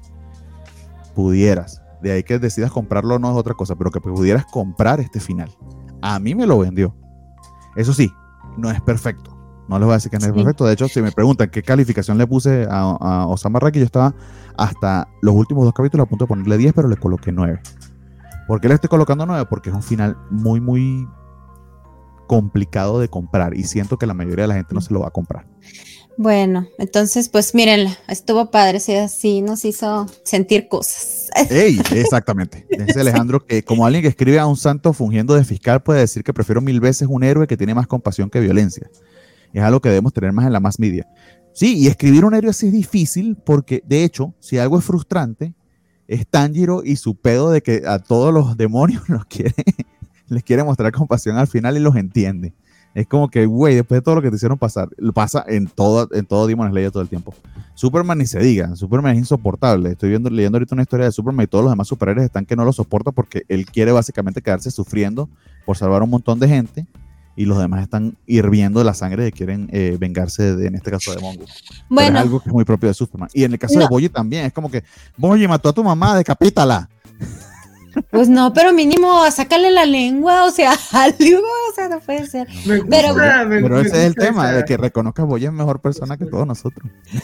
de ahí que decidas comprarlo no es otra cosa, pero que pudieras comprar este final. A mí me lo vendió. Eso sí, no es perfecto. No les voy a decir que no es perfecto. De hecho, si me preguntan qué calificación le puse a Osamu Araki, yo estaba hasta los últimos 2 capítulos a punto de ponerle 10, pero le coloqué 9. ¿Por qué le estoy colocando 9? Porque es un final muy, muy complicado de comprar y siento que la mayoría de la gente no se lo va a comprar. Bueno, entonces, pues mírenla, estuvo padre, sí nos hizo sentir cosas. ¡Ey! Exactamente. Dice Alejandro que como alguien que escribe a un santo fungiendo de fiscal puede decir que prefiero 1000 veces un héroe que tiene más compasión que violencia. Es algo que debemos tener más en la mass media. Sí, y escribir un héroe así es difícil porque, de hecho, si algo es frustrante, es Tanjiro y su pedo de que a todos los demonios les quiere mostrar compasión al final y los entiende. Es como que, güey, después de todo lo que te hicieron pasar, lo pasa en todo Demon Slayer todo el tiempo. Superman ni se diga, Superman es insoportable. Estoy leyendo ahorita una historia de Superman y todos los demás superhéroes están que no lo soportan porque él quiere básicamente quedarse sufriendo por salvar a un montón de gente y los demás están hirviendo de la sangre y quieren vengarse en este caso de Mongo. Bueno, es algo que es muy propio de Superman. Y en el caso de Boji también, es como que Boji mató a tu mamá, decapítala. Pues no, pero mínimo sácale la lengua, o sea, algo, o sea, no puede ser. Pero ese es el tema, de que reconozca a Boya es mejor persona que todos nosotros.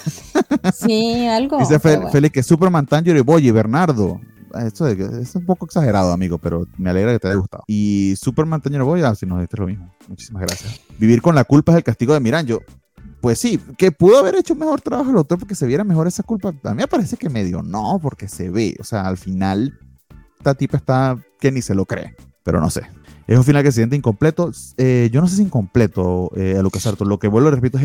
Sí, algo. Dice Félix que Superman, Tanjiro y Boya y Bernardo. Esto es un poco exagerado, amigo, pero me alegra que te haya gustado. Y Superman, Tanjiro y Boya, si nos diste lo mismo. Muchísimas gracias. Vivir con la culpa es el castigo de Miranjo. Pues sí, que pudo haber hecho mejor trabajo el autor porque se viera mejor esa culpa. A mí me parece que medio no, porque se ve, o sea, al final esta tipa está que ni se lo cree, pero no sé. Es un final que se siente incompleto. Yo no sé si incompleto, a Lucas Arthur. Lo que vuelvo, repito,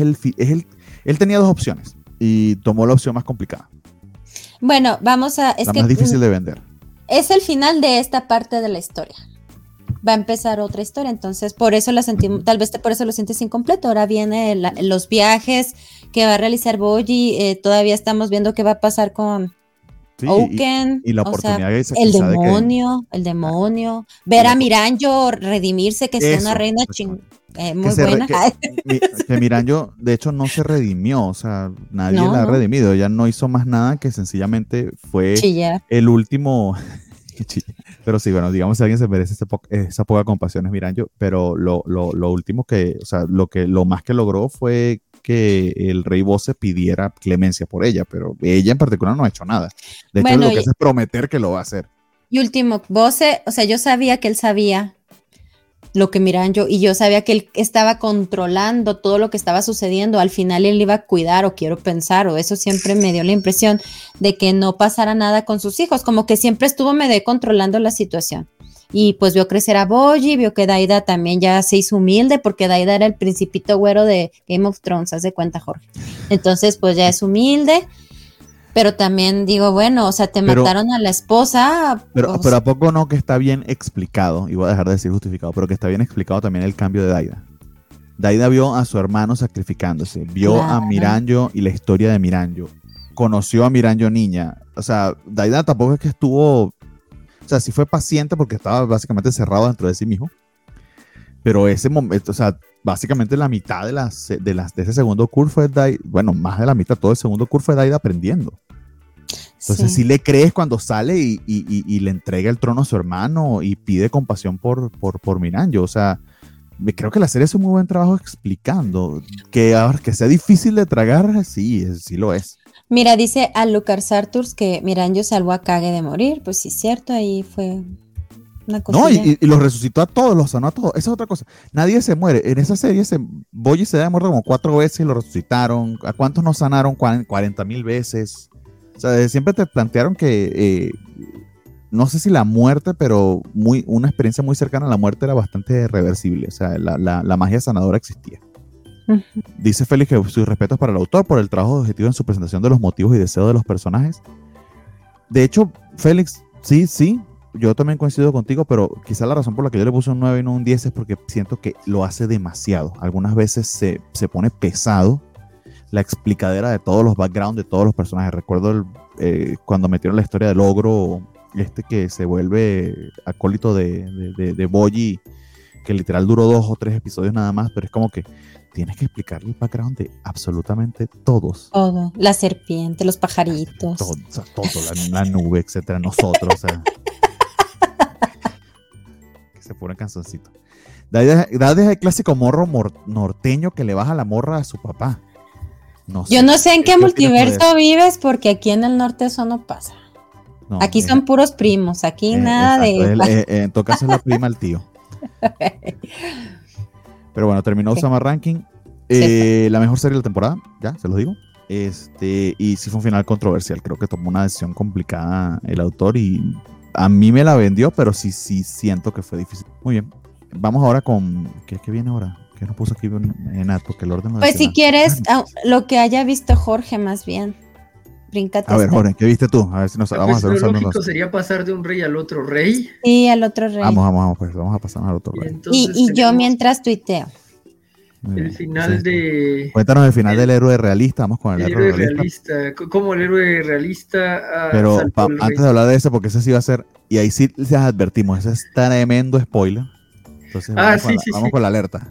él tenía 2 opciones y tomó la opción más complicada. Bueno, vamos a... La más difícil de vender. Es el final de esta parte de la historia. Va a empezar otra historia, entonces por eso la sentimos, tal vez por eso lo sientes incompleto. Ahora vienen los viajes que va a realizar Boji. Todavía estamos viendo qué va a pasar con... Sí, Ouken, y la oportunidad el demonio, ver a Miranjo redimirse, que sea una reina muy buena. Que Miranjo, de hecho, no se redimió, o sea, nadie la ha redimido, ella no hizo más nada que sencillamente fue el último. Pero sí, bueno, digamos si alguien se merece esa poca compasión es Miranjo, pero lo último que, o sea, lo más que logró fue que el rey Bose pidiera clemencia por ella, pero ella en particular no ha hecho nada. De hecho, lo que hace es prometer que lo va a hacer. Y último, Bose, o sea, yo sabía que él sabía lo que Miranjo, y yo sabía que él estaba controlando todo lo que estaba sucediendo. Al final él iba a cuidar, o quiero pensar, o eso siempre me dio la impresión de que no pasara nada con sus hijos, como que siempre estuvo medio controlando la situación. Y pues vio crecer a Boji, vio que Daida también ya se hizo humilde, porque Daida era el principito güero de Game of Thrones, haz de cuenta, Jorge. Entonces, pues ya es humilde, pero también digo, bueno, o sea, mataron a la esposa. Pero ¿a poco no que está bien explicado? Y voy a dejar de decir justificado, pero que está bien explicado también el cambio de Daida. Daida vio a su hermano sacrificándose, vio a Miranjo y la historia de Miranjo, conoció a Miranjo niña. O sea, Daida tampoco es que estuvo... O sea, sí fue paciente porque estaba básicamente cerrado dentro de sí mismo. Pero ese momento, o sea, básicamente la mitad de ese segundo curso fue Daida, bueno, más de la mitad, todo el segundo curso fue Daida aprendiendo. Entonces sí le crees cuando sale y le entrega el trono a su hermano y pide compasión por Miranjo. O sea, creo que la serie hace un muy buen trabajo explicando que sea difícil de tragar, sí lo es. Mira, dice a Lucas Arthurs que Miranjo salvó a Kage de morir. Pues sí, es cierto, ahí fue una cosa. No, y los resucitó a todos, los sanó a todos. Esa es otra cosa. Nadie se muere. En esa serie, Boji se había muerto como 4 veces y lo resucitaron. ¿A cuántos nos sanaron? 40,000 veces. O sea, siempre te plantearon que, no sé si la muerte, pero una experiencia muy cercana a la muerte era bastante reversible. O sea, la magia sanadora existía. Ujú. Dice Félix que sus respetos para el autor por el trabajo objetivo en su presentación de los motivos y deseos de los personajes. De hecho, Félix, sí, yo también coincido contigo, pero quizá la razón por la que yo le puse un 9 y no un 10 es porque siento que lo hace demasiado. Algunas veces se pone pesado la explicadera de todos los backgrounds de todos los personajes. Recuerdo cuando metieron la historia del ogro que se vuelve acólito de Boji, que literal duró 2 o 3 episodios nada más, pero es como que tienes que explicarle el background de absolutamente todos. Todo, la serpiente, los pajaritos. Todo, o sea, todo, la nube, etcétera, nosotros, o sea. Que se pone canzoncito. Da el clásico morro norteño que le baja la morra a su papá. No sé. Yo no sé en qué opinas multiverso vives, porque aquí en el norte eso no pasa. No, Aquí son puros primos, aquí nada exacto, de... en todo caso es la prima al tío. Pero bueno, terminó Usama Ranking. La mejor serie de la temporada, ya, se los digo. Y sí fue un final controversial. Creo que tomó una decisión complicada el autor y a mí me la vendió, pero sí siento que fue difícil. Muy bien. Vamos ahora con... ¿Qué viene ahora? ¿Qué nos puso aquí Nato? Que el orden Pues si quieres, lo que haya visto Jorge más bien. Bríncate. A ver, Jorge, ¿qué viste tú? A ver si nos vamos a hacer un Lo saludo. lógico sería pasar de un rey al otro rey. Sí, al otro rey. Vamos, pues vamos a pasar al otro rey. Y yo mientras tuiteo. El final de... Cuéntanos el final del héroe realista. Vamos con el héroe realista. Como el héroe realista. Pero antes de hablar de ese, porque ese sí va a ser, y ahí sí les advertimos, ese es tremendo spoiler. Entonces vamos con la alerta.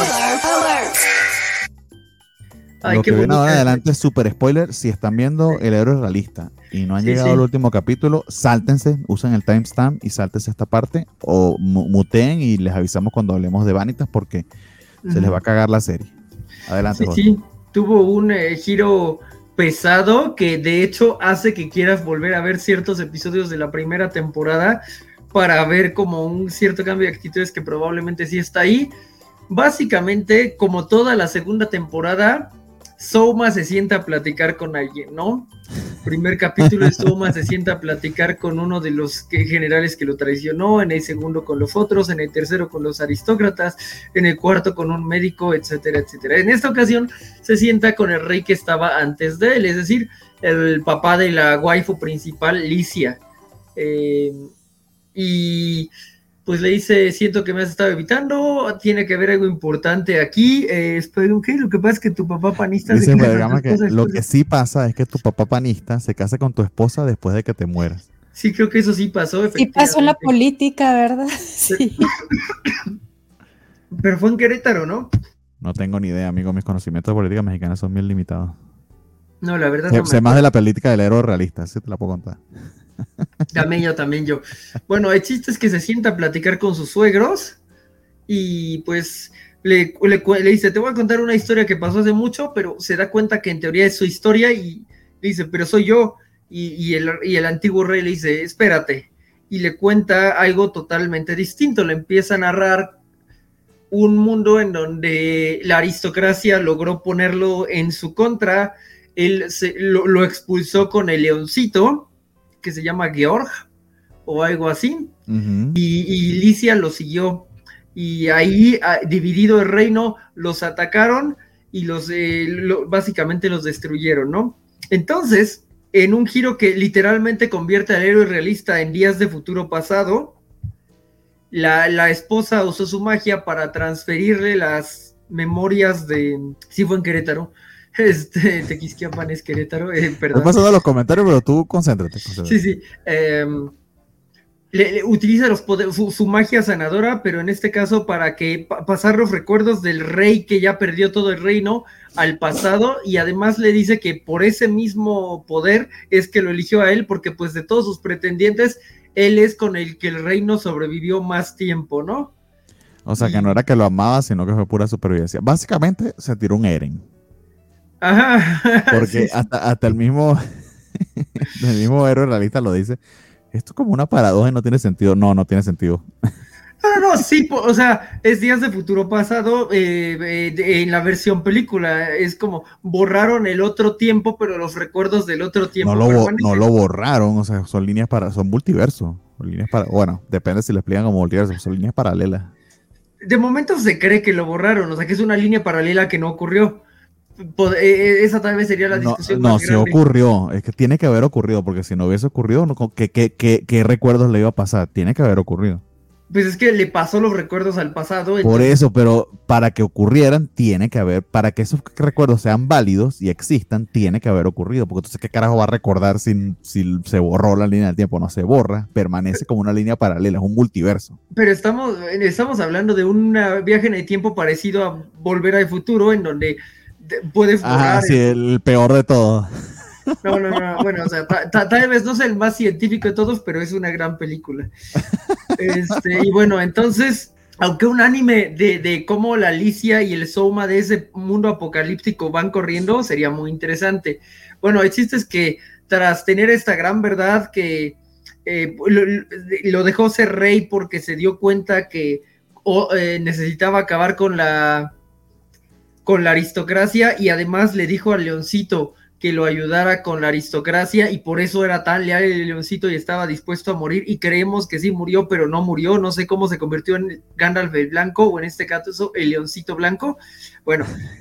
Lo que viene ahora adelante es super spoiler. Si están viendo el héroe realista y no han llegado al último capítulo, sáltense, usen el timestamp y sáltense esta parte o muteen y les avisamos cuando hablemos de Vanitas porque se les va a cagar la serie. Adelante, Jorge. Sí, tuvo un giro pesado que de hecho hace que quieras volver a ver ciertos episodios de la primera temporada para ver como un cierto cambio de actitudes que probablemente sí está ahí. Básicamente, como toda la segunda temporada, Souma se sienta a platicar con alguien, ¿no? Primer capítulo, Souma se sienta a platicar con uno de los generales que lo traicionó, en el segundo con los otros, en el tercero con los aristócratas, en el cuarto con un médico, etcétera, etcétera. En esta ocasión se sienta con el rey que estaba antes de él, es decir, el papá de la waifu principal, Licia. Y pues le dice, siento que me has estado evitando, tiene que haber algo importante aquí. Espero que lo que pasa es que tu papá panista dice, se casa que lo que sí pasa es que tu papá panista se casa con tu esposa después de que te mueras. Sí, creo que eso sí pasó. Sí pasó en la política, ¿verdad? Sí. Pero fue en Querétaro, ¿no? No tengo ni idea, amigo. Mis conocimientos de política mexicana son bien limitados. No, la verdad. Sé más de la política del héroe realista, así te la puedo contar. También yo. Bueno, el chiste es que se sienta a platicar con sus suegros y pues le dice, te voy a contar una historia que pasó hace mucho, pero se da cuenta que en teoría es su historia y le dice, pero soy yo. Y el antiguo rey le dice, espérate. Y le cuenta algo totalmente distinto. Le empieza a narrar un mundo en donde la aristocracia logró ponerlo en su contra. Él lo expulsó con el leoncito, que se llama Georg, o algo así, y Licia lo siguió, y ahí, dividido el reino, los atacaron, y básicamente los destruyeron, ¿no? Entonces, en un giro que literalmente convierte al héroe realista en días de futuro pasado, la esposa usó su magia para transferirle las memorias de... Sí fue en Querétaro, Tequisquiapan es Querétaro, perdón. He pasado a los comentarios, pero tú concéntrate. Sí. Le utiliza los poderes, su magia sanadora, pero en este caso para que pasar los recuerdos del rey que ya perdió todo el reino al pasado, y además le dice que por ese mismo poder es que lo eligió a él, porque pues de todos sus pretendientes, él es con el que el reino sobrevivió más tiempo, ¿no? O sea, que no era que lo amaba, sino que fue pura supervivencia. Básicamente se tiró un Eren. Ajá. Porque sí. Hasta el mismo héroe realista lo dice. Esto es como una paradoja y no tiene sentido. No tiene sentido. No, sí, o sea, es Días de Futuro Pasado en la versión película. Es como borraron el otro tiempo, pero los recuerdos del otro tiempo No permanecen. lo borraron, o sea, son multiversos. Bueno, depende si lo explican como multiverso, son líneas paralelas. De momento se cree que lo borraron, o sea, que es una línea paralela que no ocurrió. Esa tal vez sería la discusión No, más sí grande. ocurrió, es que tiene que haber ocurrido, porque si no hubiese ocurrido, ¿qué recuerdos le iba a pasar? Tiene que haber ocurrido. Pues es que le pasó los recuerdos al pasado. Por Entonces, eso, pero para que ocurrieran, tiene que haber, para que esos recuerdos sean válidos y existan, tiene que haber ocurrido, porque entonces, ¿qué carajo va a recordar si se borró la línea del tiempo? No se borra, permanece como una línea paralela, es un multiverso. pero estamos hablando de un viaje en el tiempo parecido a Volver al Futuro, en donde puedes borrar. Ajá, sí, el peor de todo. No, bueno, o sea, tal vez no sea el más científico de todos, pero es una gran película. Y bueno, entonces, aunque un anime de cómo la Alicia y el Souma de ese mundo apocalíptico van corriendo, sería muy interesante. Bueno, el chiste es que tras tener esta gran verdad que lo dejó ser rey porque se dio cuenta que necesitaba acabar con la aristocracia, y además le dijo al leoncito que lo ayudara con la aristocracia, y por eso era tan leal el leoncito y estaba dispuesto a morir, y creemos que sí murió, pero no murió. No sé cómo se convirtió en Gandalf el Blanco, o en este caso el leoncito blanco. Bueno,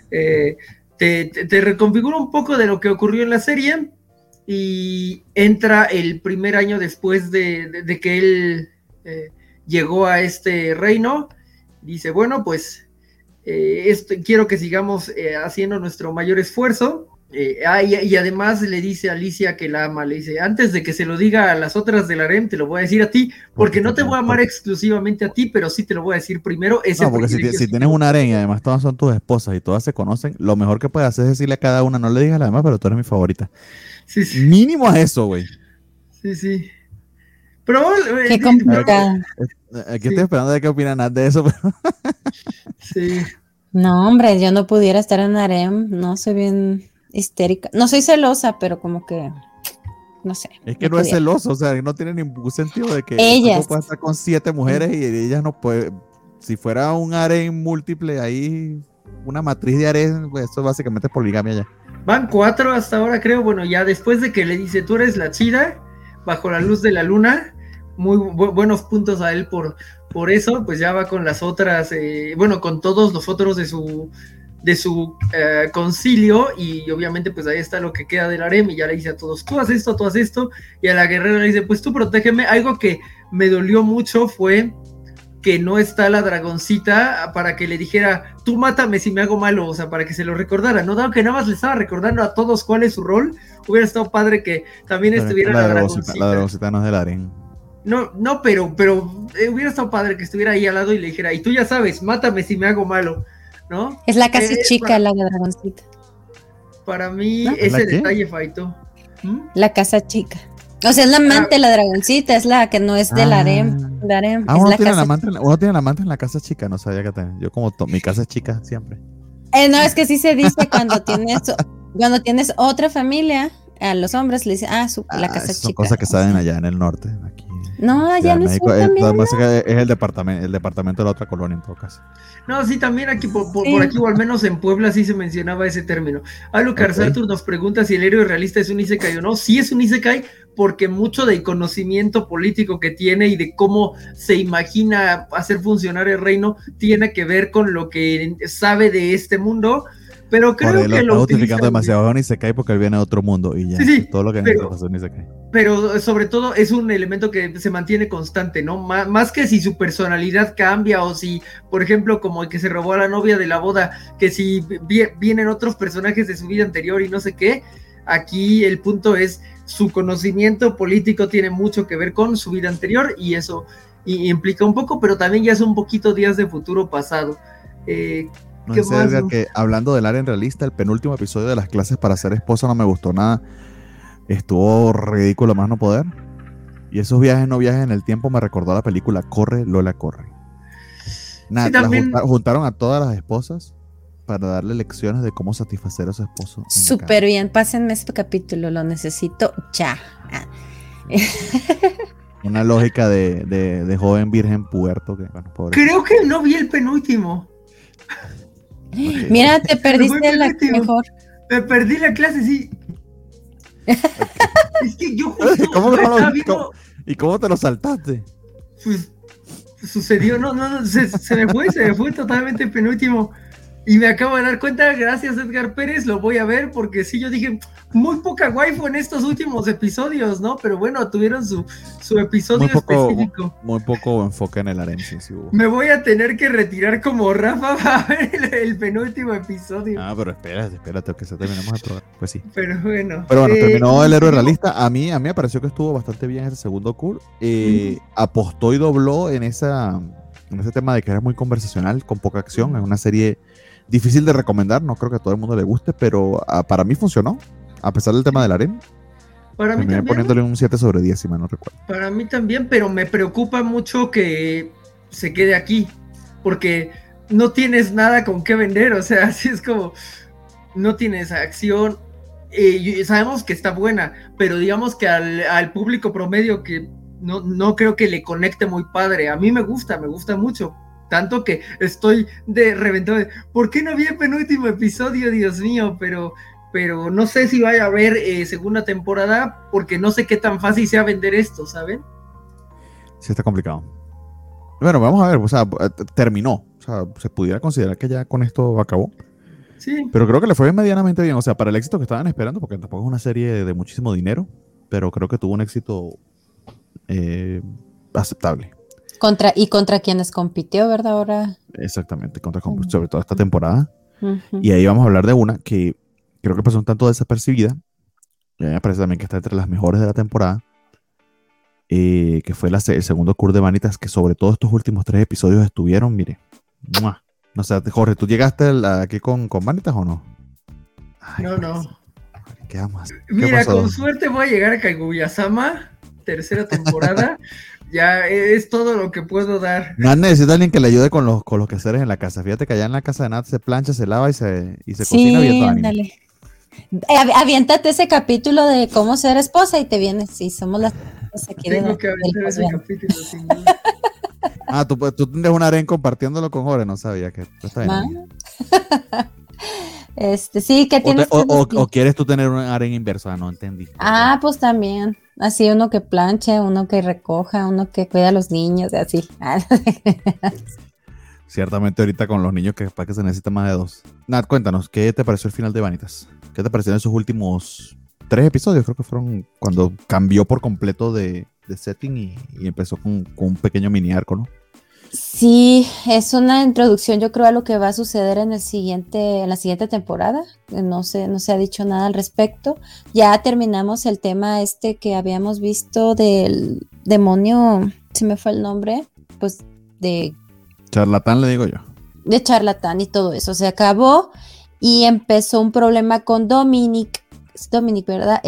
te reconfiguro un poco de lo que ocurrió en la serie, y entra el primer año después de que él llegó a este reino. Dice, bueno, pues quiero que sigamos haciendo nuestro mayor esfuerzo. Y además le dice a Alicia que la ama. Le dice, antes de que se lo diga a las otras del harem, te lo voy a decir a ti, porque no te voy a amar exclusivamente a ti, pero sí te lo voy a decir primero. No, porque si tienes una harem y además todas son tus esposas y todas se conocen, lo mejor que puedes hacer es decirle a cada una, no le digas a la demás, pero tú eres mi favorita. Sí. Mínimo a eso, güey. Sí. Pero qué complicado. Aquí estoy esperando de qué opinan Nat de eso, pero... Sí. No, hombre, yo no pudiera estar en harem, no, soy bien histérica. No soy celosa, pero como que, no sé. Es que no es celoso, o sea, no tiene ningún sentido de que ellas puede estar con 7 mujeres y ellas no puede. Si fuera un harem múltiple, ahí una matriz de harem, pues eso básicamente es poligamia ya. Van 4 hasta ahora, creo. Bueno, ya después de que le dice, tú eres la chida, bajo la luz de la luna, muy buenos puntos a él por eso, pues ya va con las otras, con todos los otros de su concilio, y obviamente pues ahí está lo que queda del harem, y ya le dice a todos, tú haz esto, y a la guerrera le dice, pues tú protégeme. Algo que me dolió mucho fue que no está la dragoncita para que le dijera, tú mátame si me hago malo, o sea, para que se lo recordara, no, dado que nada más le estaba recordando a todos cuál es su rol. Hubiera estado padre que también estuviera la dragoncita. La dragoncita no es del harem. No, pero hubiera estado padre que estuviera ahí al lado y le dijera, y tú ya sabes, mátame si me hago malo, ¿no? Es la casi chica, la dragoncita. Para mí, ¿no? Ese detalle faltó. La casa chica. O sea, es la amante, la dragoncita, es la que no es del harem. Uno tiene la amante en la casa chica, no sabía que tenía. Yo como mi casa es chica siempre. No, es que sí se dice cuando tienes otra familia, a los hombres le dicen, la casa son chica. Cosas que saben allá en el norte, aquí. No, allá no es también. Es el departamento de la otra colonia en todo caso. No, sí, también aquí por aquí, o al menos en Puebla, sí se mencionaba ese término. Alucard Satur nos pregunta si el héroe realista es un isekai o no. Sí es un isekai, porque mucho del conocimiento político que tiene y de cómo se imagina hacer funcionar el reino tiene que ver con lo que sabe de este mundo. Pero creo que lo está justificando demasiado, ni se cae porque él viene de otro mundo y ya. Sí, todo lo que necesita pasar ni se cae. Pero sobre todo es un elemento que se mantiene constante, ¿no? Más que si su personalidad cambia, o si, por ejemplo, como el que se robó a la novia de la boda, que si vienen otros personajes de su vida anterior y no sé qué. Aquí el punto es su conocimiento político tiene mucho que ver con su vida anterior, y eso implica un poco, pero también ya es un poquito Días de Futuro Pasado. No sé, Edgar, que hablando del harem realista, el penúltimo episodio de las clases para ser esposa no me gustó nada. Estuvo ridículo más no poder. Y esos viajes en el tiempo me recordó a la película Corre, Lola, Corre. Sí, también... juntaron a todas las esposas para darle lecciones de cómo satisfacer a su esposo. Súper bien, pásenme este capítulo, lo necesito ya. Una lógica de joven virgen puerto. Que, bueno, pobre. Creo que no vi el penúltimo. Okay. Mira, te perdiste la mejor. Me perdí la clase, sí. Es que yo justo estaba viendo... ¿Y cómo te lo saltaste? Pues sucedió, se me fue totalmente el penúltimo. Y me acabo de dar cuenta, gracias Edgar Pérez, lo voy a ver, porque sí, yo dije, muy poca waifu en estos últimos episodios, ¿no? Pero bueno, tuvieron su episodio específico. Muy poco enfoque en el harem, sí hubo. Me voy a tener que retirar como Rafa para ver el penúltimo episodio. Ah, pero espérate, que se terminemos el programa. Pues sí. Pero bueno. Terminó el héroe realista. A mí me pareció que estuvo bastante bien ese segundo cour. Apostó y dobló en ese tema de que era muy conversacional, con poca acción. Es una serie difícil de recomendar, no creo que a todo el mundo le guste, pero para mí funcionó, a pesar del tema del harem. Para mí también. Poniéndole un 7/10, si mal no recuerdo. Para mí también, pero me preocupa mucho que se quede aquí, porque no tienes nada con qué vender, o sea, así es como, no tienes acción, sabemos que está buena, pero digamos que al público promedio que no creo que le conecte muy padre. A mí me gusta mucho. Tanto que estoy de reventado. ¿Por qué no vi el penúltimo episodio? Dios mío, pero no sé si vaya a haber segunda temporada, porque no sé qué tan fácil sea vender esto, ¿saben? Sí, está complicado. Bueno, vamos a ver, o sea, terminó. O sea, se pudiera considerar que ya con esto acabó. Sí. Pero creo que le fue medianamente bien. O sea, para el éxito que estaban esperando, porque tampoco es una serie de muchísimo dinero, pero creo que tuvo un éxito aceptable. Contra quienes compitió, ¿verdad? Ahora. Exactamente, sobre todo esta temporada. Y ahí vamos a hablar de una que creo que pasó un tanto desapercibida. Y a mí me parece también que está entre las mejores de la temporada. Que fue el segundo cour de Vanitas, que sobre todo estos últimos 3 episodios estuvieron, mire. ¡Mua! No sé, Jorge, ¿tú llegaste aquí con Vanitas o no? Ay, no. ¿Qué vamos? Mira, con suerte voy a llegar a Kaguya-sama, tercera temporada. Ya es todo lo que puedo dar. No necesita alguien que le ayude con los quehaceres en la casa. Fíjate que allá en la casa de Nat se plancha, se lava y se cocina viendo anime. Aviéntate ese capítulo de cómo ser esposa y te vienes. Sí, somos las aquí. Tengo que aventar ese capítulo sin duda. Tú tendrías un harén compartiéndolo con Jorge, no sabía que está bien. Sí, que tienes o quieres tú tener un harén inverso, no entendí. Pues también. Así uno que planche, uno que recoja, uno que cuida a los niños, así. Ciertamente ahorita con los niños que para que se necesita más de 2. Nat, cuéntanos, ¿qué te pareció el final de Vanitas? ¿Qué te parecieron esos últimos 3 episodios? Creo que fueron cuando cambió por completo de setting y empezó con un pequeño mini arco, ¿no? Sí, es una introducción, yo creo, a lo que va a suceder en la siguiente temporada. No se ha dicho nada al respecto. Ya terminamos el tema que habíamos visto del demonio, se me fue el nombre, pues de charlatán, le digo yo. De charlatán y todo eso. Se acabó y empezó un problema con Dominic, ¿verdad?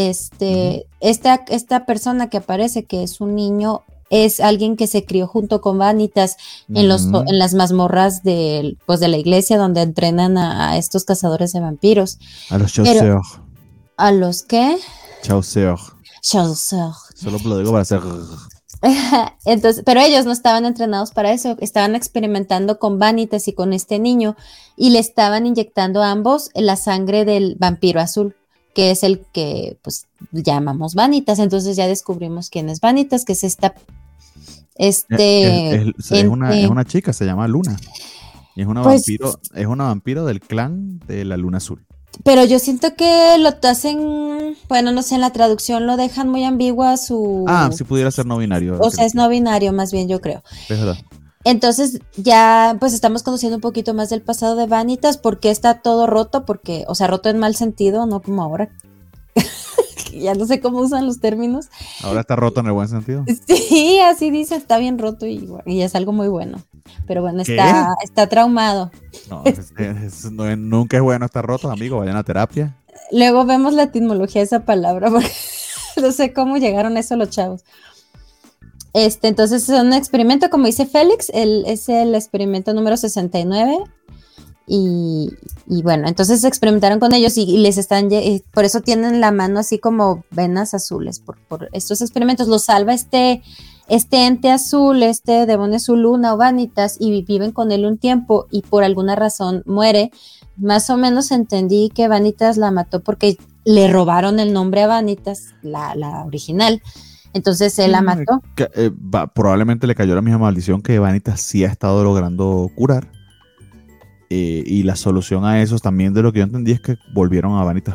Esta persona que aparece, que es un niño, es alguien que se crió junto con Vanitas en las mazmorras de la iglesia donde entrenan a estos cazadores de vampiros. A los chasseurs. ¿A los qué? Chasseurs. Solo lo digo para hacer... Entonces, pero ellos no estaban entrenados para eso, estaban experimentando con Vanitas y con este niño y le estaban inyectando a ambos la sangre del vampiro azul, que es el que pues llamamos Vanitas. Entonces ya descubrimos quién es Vanitas, que es es una chica, se llama Luna. Y es una vampiro del clan de la Luna Azul. Pero yo siento que lo hacen, bueno, no sé, en la traducción lo dejan muy ambigua su... si pudiera ser no binario. O sea, es no binario más bien, yo creo. Es verdad. Entonces ya pues estamos conociendo un poquito más del pasado de Vanitas, porque está todo roto, o sea, roto en mal sentido, no como ahora. Ya no sé cómo usan los términos. Ahora está roto en el buen sentido. Sí, así dice, está bien roto y es algo muy bueno. Pero bueno, está traumado. No, nunca es bueno estar roto, amigo, vayan a terapia. Luego vemos la etimología de esa palabra, porque no sé cómo llegaron a eso los chavos. Entonces es un experimento, como dice Félix, es el experimento número 69. Y bueno, entonces experimentaron con ellos y les están, por eso tienen la mano así como venas azules por estos experimentos. Los salva este ente azul, este demonio azul luna o Vanitas, y viven con él un tiempo y por alguna razón muere. Más o menos entendí que Vanitas la mató porque le robaron el nombre a Vanitas, la original. Entonces él la mató. Probablemente le cayó la misma maldición que Vanitas sí ha estado logrando curar. Y la solución a eso también, de lo que yo entendí, es que volvieron a Vanitas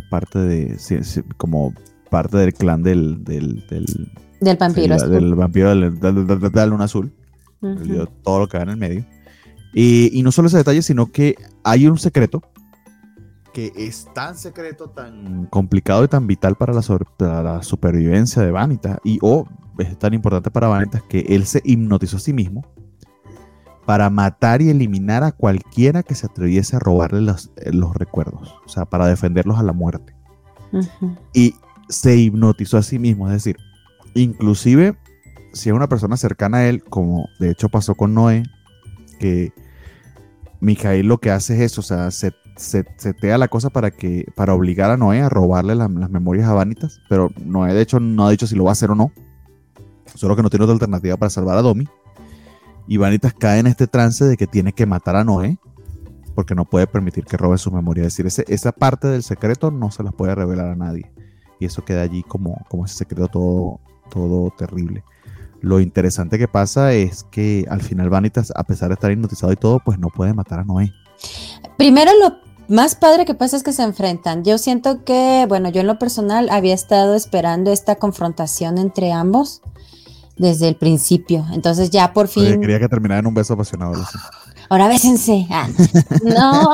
como parte del clan del vampiro azul. Del vampiro de la luna azul. Uh-huh. Todo lo que va en el medio. Y no solo ese detalle, sino que hay un secreto que es tan secreto, tan complicado y tan vital para la supervivencia de Vanitas, es tan importante para Vanitas, que él se hipnotizó a sí mismo para matar y eliminar a cualquiera que se atreviese a robarle los recuerdos, o sea, para defenderlos a la muerte. Uh-huh. Y se hipnotizó a sí mismo, es decir, inclusive si es una persona cercana a él, como de hecho pasó con Noé, que Mijaíl lo que hace es eso, o sea, setea la cosa para obligar a Noé a robarle las memorias a Vanitas, pero Noé de hecho no ha dicho si lo va a hacer o no, solo que no tiene otra alternativa para salvar a Domi, y Vanitas cae en este trance de que tiene que matar a Noé porque no puede permitir que robe sus memorias, es decir, esa parte del secreto no se las puede revelar a nadie, y eso queda allí como ese secreto todo terrible. Lo interesante que pasa es que al final Vanitas, a pesar de estar hipnotizado y todo, pues no puede matar a Noé. Primero, lo más padre que pasa es que se enfrentan. Yo siento que, bueno, yo en lo personal había estado esperando esta confrontación entre ambos desde el principio. Entonces ya por fin... Oye, quería que terminara en un beso apasionado. Ahora bésense. No,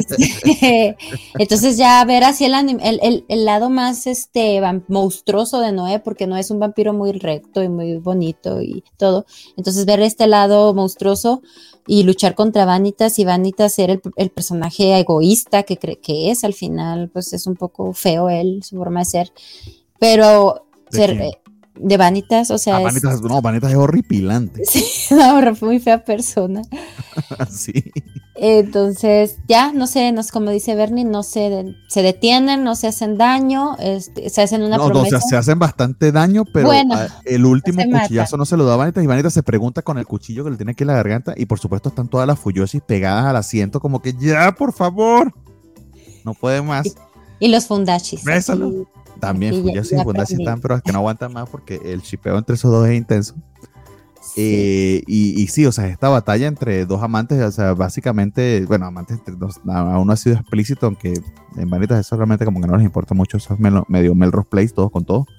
entonces ya ver así el lado más monstruoso de Noé, porque Noé es un vampiro muy recto y muy bonito y todo. Entonces ver este lado monstruoso y luchar contra Vanitas, y Vanitas ser el personaje egoísta que cree que es, al final pues es un poco feo su forma de ser, pero de Vanitas, o sea, Vanitas es horripilante. Sí, no, muy fea persona. Sí. Entonces, ya, no sé, como dice Bernie, no se detienen, no se hacen daño, se hacen una promesa. No, se hacen bastante daño, pero bueno, el último cuchillazo no se lo da a Vanitas, y Vanitas se pregunta con el cuchillo que le tiene aquí en la garganta, y por supuesto están todas las Fuyoshis pegadas al asiento, como que ya, por favor, no puede más. Y los Fundashis. Bésalo. También Fuyoshi y Fundashi están, pero es que no aguantan más porque el shipeo entre esos dos es intenso. Sí. Y sí, o sea, esta batalla entre dos amantes, o sea, básicamente, bueno, amantes entre dos, aún no ha sido explícito, aunque en Vanitas eso realmente como que no les importa mucho, eso es medio Melrose Place, todos con todos.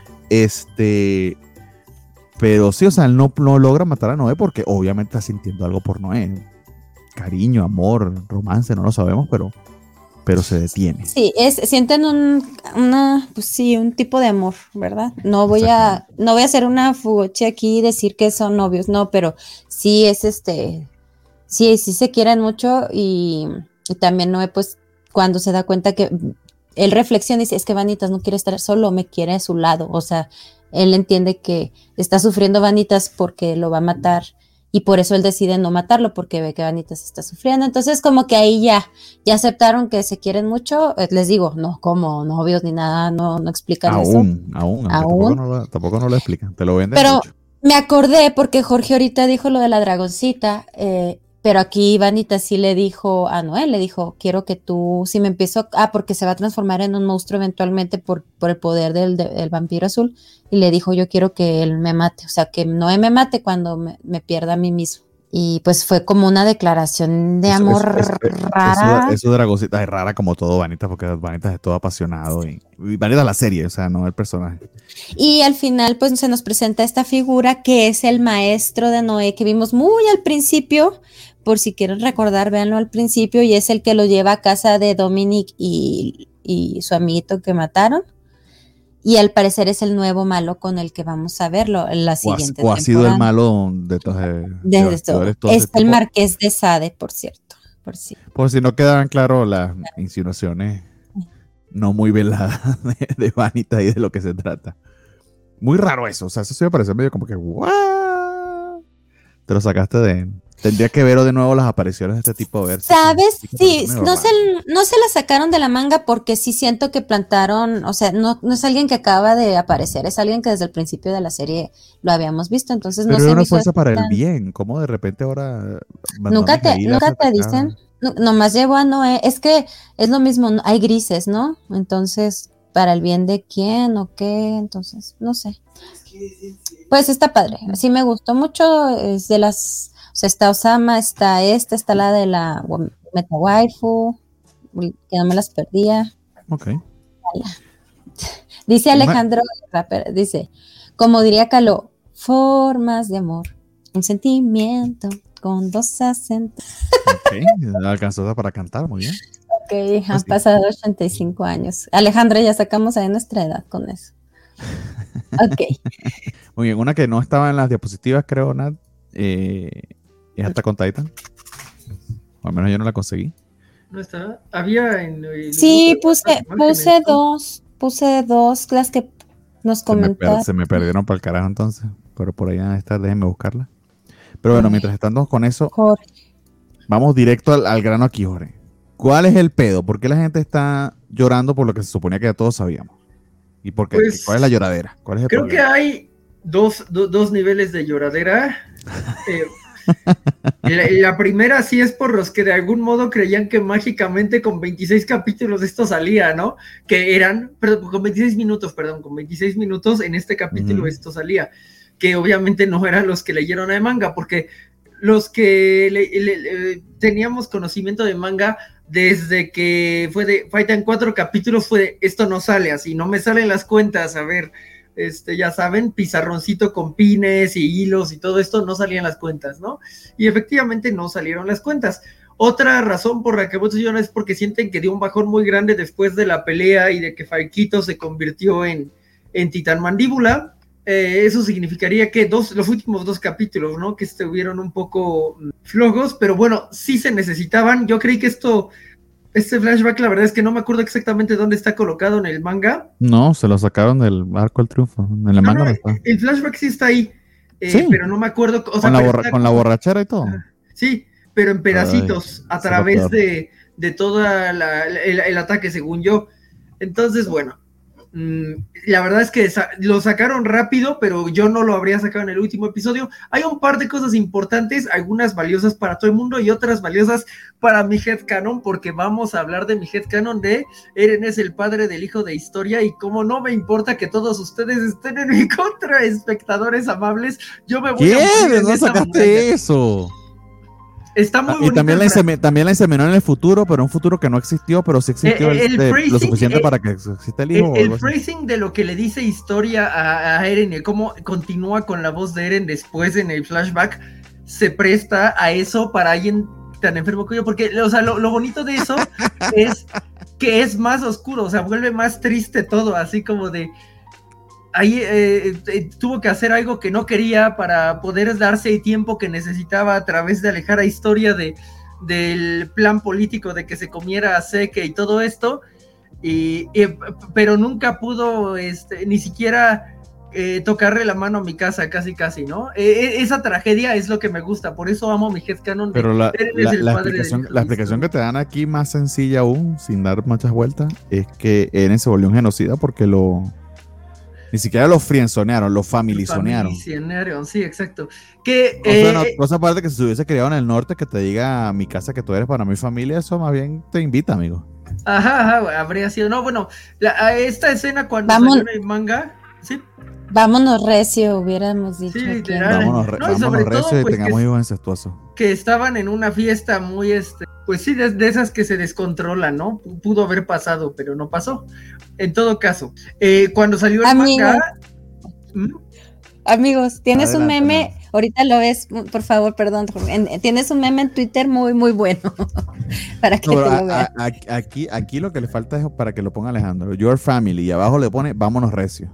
Pero sí, o sea, él no logra matar a Noé porque obviamente está sintiendo algo por Noé. Cariño, amor, romance, no lo sabemos, pero se detiene. Sí, sienten un tipo de amor, ¿verdad? No voy a hacer una fugoche aquí y decir que son novios, no, pero sí es sí se quieren mucho, y también Noé, pues, cuando se da cuenta que él reflexiona y dice, es que Vanitas no quiere estar solo, me quiere a su lado, o sea, él entiende que está sufriendo Vanitas porque lo va a matar, y por eso él decide no matarlo, porque ve que Vanitas está sufriendo. Entonces como que ahí ya aceptaron que se quieren mucho. Les digo, no como novios ni nada, no explican eso. Aún. Tampoco no lo explican, te lo venden. Pero mucho. Me acordé porque Jorge ahorita dijo lo de la dragoncita, pero aquí Vanitas sí le dijo a Noé, le dijo, quiero que tú, si me empiezo, porque se va a transformar en un monstruo eventualmente por el poder del vampiro azul, y le dijo, yo quiero que él me mate, o sea, que Noé me mate cuando me pierda a mí mismo. Y pues fue como una declaración de amor rara. Eso dragoncita es rara como todo Vanitas, porque Vanitas es todo apasionado, y Vanitas la serie, o sea, no el personaje. Y al final pues se nos presenta esta figura que es el maestro de Noé, que vimos muy al principio. Por si quieren recordar, véanlo al principio, y es el que lo lleva a casa de Dominic y su amiguito que mataron. Y al parecer es el nuevo malo con el que vamos a verlo en la siguiente temporada. O ha sido el malo de todo. Es el Marqués de Sade, por cierto. Por si no quedaban claras las insinuaciones no muy veladas de Vanitas y de lo que se trata. Muy raro eso, o sea, eso sí me parece medio como que, ¿what? Te lo sacaste de... Tendría que ver de nuevo las apariciones de este tipo, a ver. ¿Sabes? Sí, no se la sacaron de la manga porque sí siento que plantaron, o sea, no es alguien que acaba de aparecer, es alguien que desde el principio de la serie lo habíamos visto, entonces pero no se era me una hizo fuerza para el tan... bien, ¿cómo de repente ahora Nunca te dicen, nomás llevo a Noé, es que es lo mismo, hay grises, ¿no? Entonces, ¿para el bien de quién o qué? Entonces, no sé. Pues está padre, sí me gustó mucho, es de las... O sea, está Osama, está la de la Meta Waifu, que no me las perdía. Ok. Dice Alejandro, dice, como diría Caló, formas de amor, un sentimiento con 2 acentos. Ok, alcanzó para cantar, muy bien. Ok, han pasado 85 años. Alejandro, ya sacamos ahí nuestra edad con eso. Ok. Muy bien, una que no estaba en las diapositivas, creo, Nat, es Attack on Titan. O al menos yo no la conseguí. ¿No está? Había en el... Sí, puse dos las que nos comentaron. Se me perdieron para el carajo entonces, pero por allá está, déjenme buscarla. Pero bueno, mientras estamos con eso, Jorge, vamos directo al grano aquí, Jorge. ¿Cuál es el pedo? ¿Por qué la gente está llorando por lo que se suponía que ya todos sabíamos? ¿Y por qué? Pues, ¿cuál es la lloradera? ¿Cuál es el creo problema? que hay dos niveles de lloradera. La primera sí es por los que de algún modo creían que mágicamente con 26 capítulos esto salía, ¿no? Que eran, perdón, con 26 minutos en este capítulo esto salía, que obviamente no eran los que leyeron el manga, porque los que teníamos conocimiento de manga desde que fue de faltan 4 capítulos fue de, esto no sale así, no me salen las cuentas, a ver, ya saben, pizarroncito con pines y hilos y todo esto, no salían las cuentas, ¿no? Y efectivamente no salieron las cuentas. Otra razón por la que muchos lloran es porque sienten que dio un bajón muy grande después de la pelea y de que Falquito se convirtió en Titán Mandíbula. Eso significaría que los últimos 2 capítulos, ¿no? Que estuvieron un poco flojos, pero bueno, sí se necesitaban. Yo creí que este flashback, la verdad es que no me acuerdo exactamente dónde está colocado en el manga. No, se lo sacaron del Arco del Triunfo. En el manga no está. El flashback sí está ahí, ¿sí? Pero no me acuerdo. O sea, con la borrachera y todo. Sí, pero en pedacitos, a través de todo el ataque, según yo. Entonces, bueno, la verdad es que lo sacaron rápido, pero yo no lo habría sacado en el último episodio. Hay un par de cosas importantes, algunas valiosas para todo el mundo y otras valiosas para mi headcanon, porque vamos a hablar de mi headcanon de Eren es el padre del hijo de Historia, y como no me importa que todos ustedes estén en mi contra, espectadores amables, yo me voy a morir en no sacaste eso. Está muy bonito. Y también la inseminó en el futuro, pero un futuro que no existió, pero sí existió lo suficiente para que exista el hijo. El phrasing de lo que le dice Historia a Eren y cómo continúa con la voz de Eren después en el flashback se presta a eso para alguien tan enfermo como yo, porque o sea, lo bonito de eso es que es más oscuro, o sea, vuelve más triste todo, así como de ahí tuvo que hacer algo que no quería para poder darse el tiempo que necesitaba a través de alejar a Historia del plan político de que se comiera a Seke y todo esto, pero nunca pudo ni siquiera tocarle la mano a mi casa, casi, ¿no? Esa tragedia es lo que me gusta, por eso amo mi headcanon. Pero la explicación que te dan aquí, más sencilla aún, sin dar muchas vueltas, es que Eren se volvió un genocida porque ni siquiera lo frienzonearon, lo familizonearon. Sí, exacto. Cosa aparte que si se hubiese criado en el norte, que te diga a mi casa que tú eres para mi familia, eso más bien te invita, amigo. Ajá, habría sido. No, bueno, esta escena cuando salió en el manga, ¿sí? Vámonos recio, hubiéramos dicho. Sí, literal. Vámonos recio y tengamos hijos incestuosos. Que estaban en una fiesta muy, pues sí, de esas que se descontrolan, ¿no? Pudo haber pasado, pero no pasó. En todo caso, cuando salió el manga... Amigos, tienes un meme, ahorita lo ves, por favor, perdón, tienes un meme en Twitter muy, muy bueno, para que te lo veas. Aquí lo que le falta es para que lo ponga Alejandro, Your Family, y abajo le pone, vámonos recio.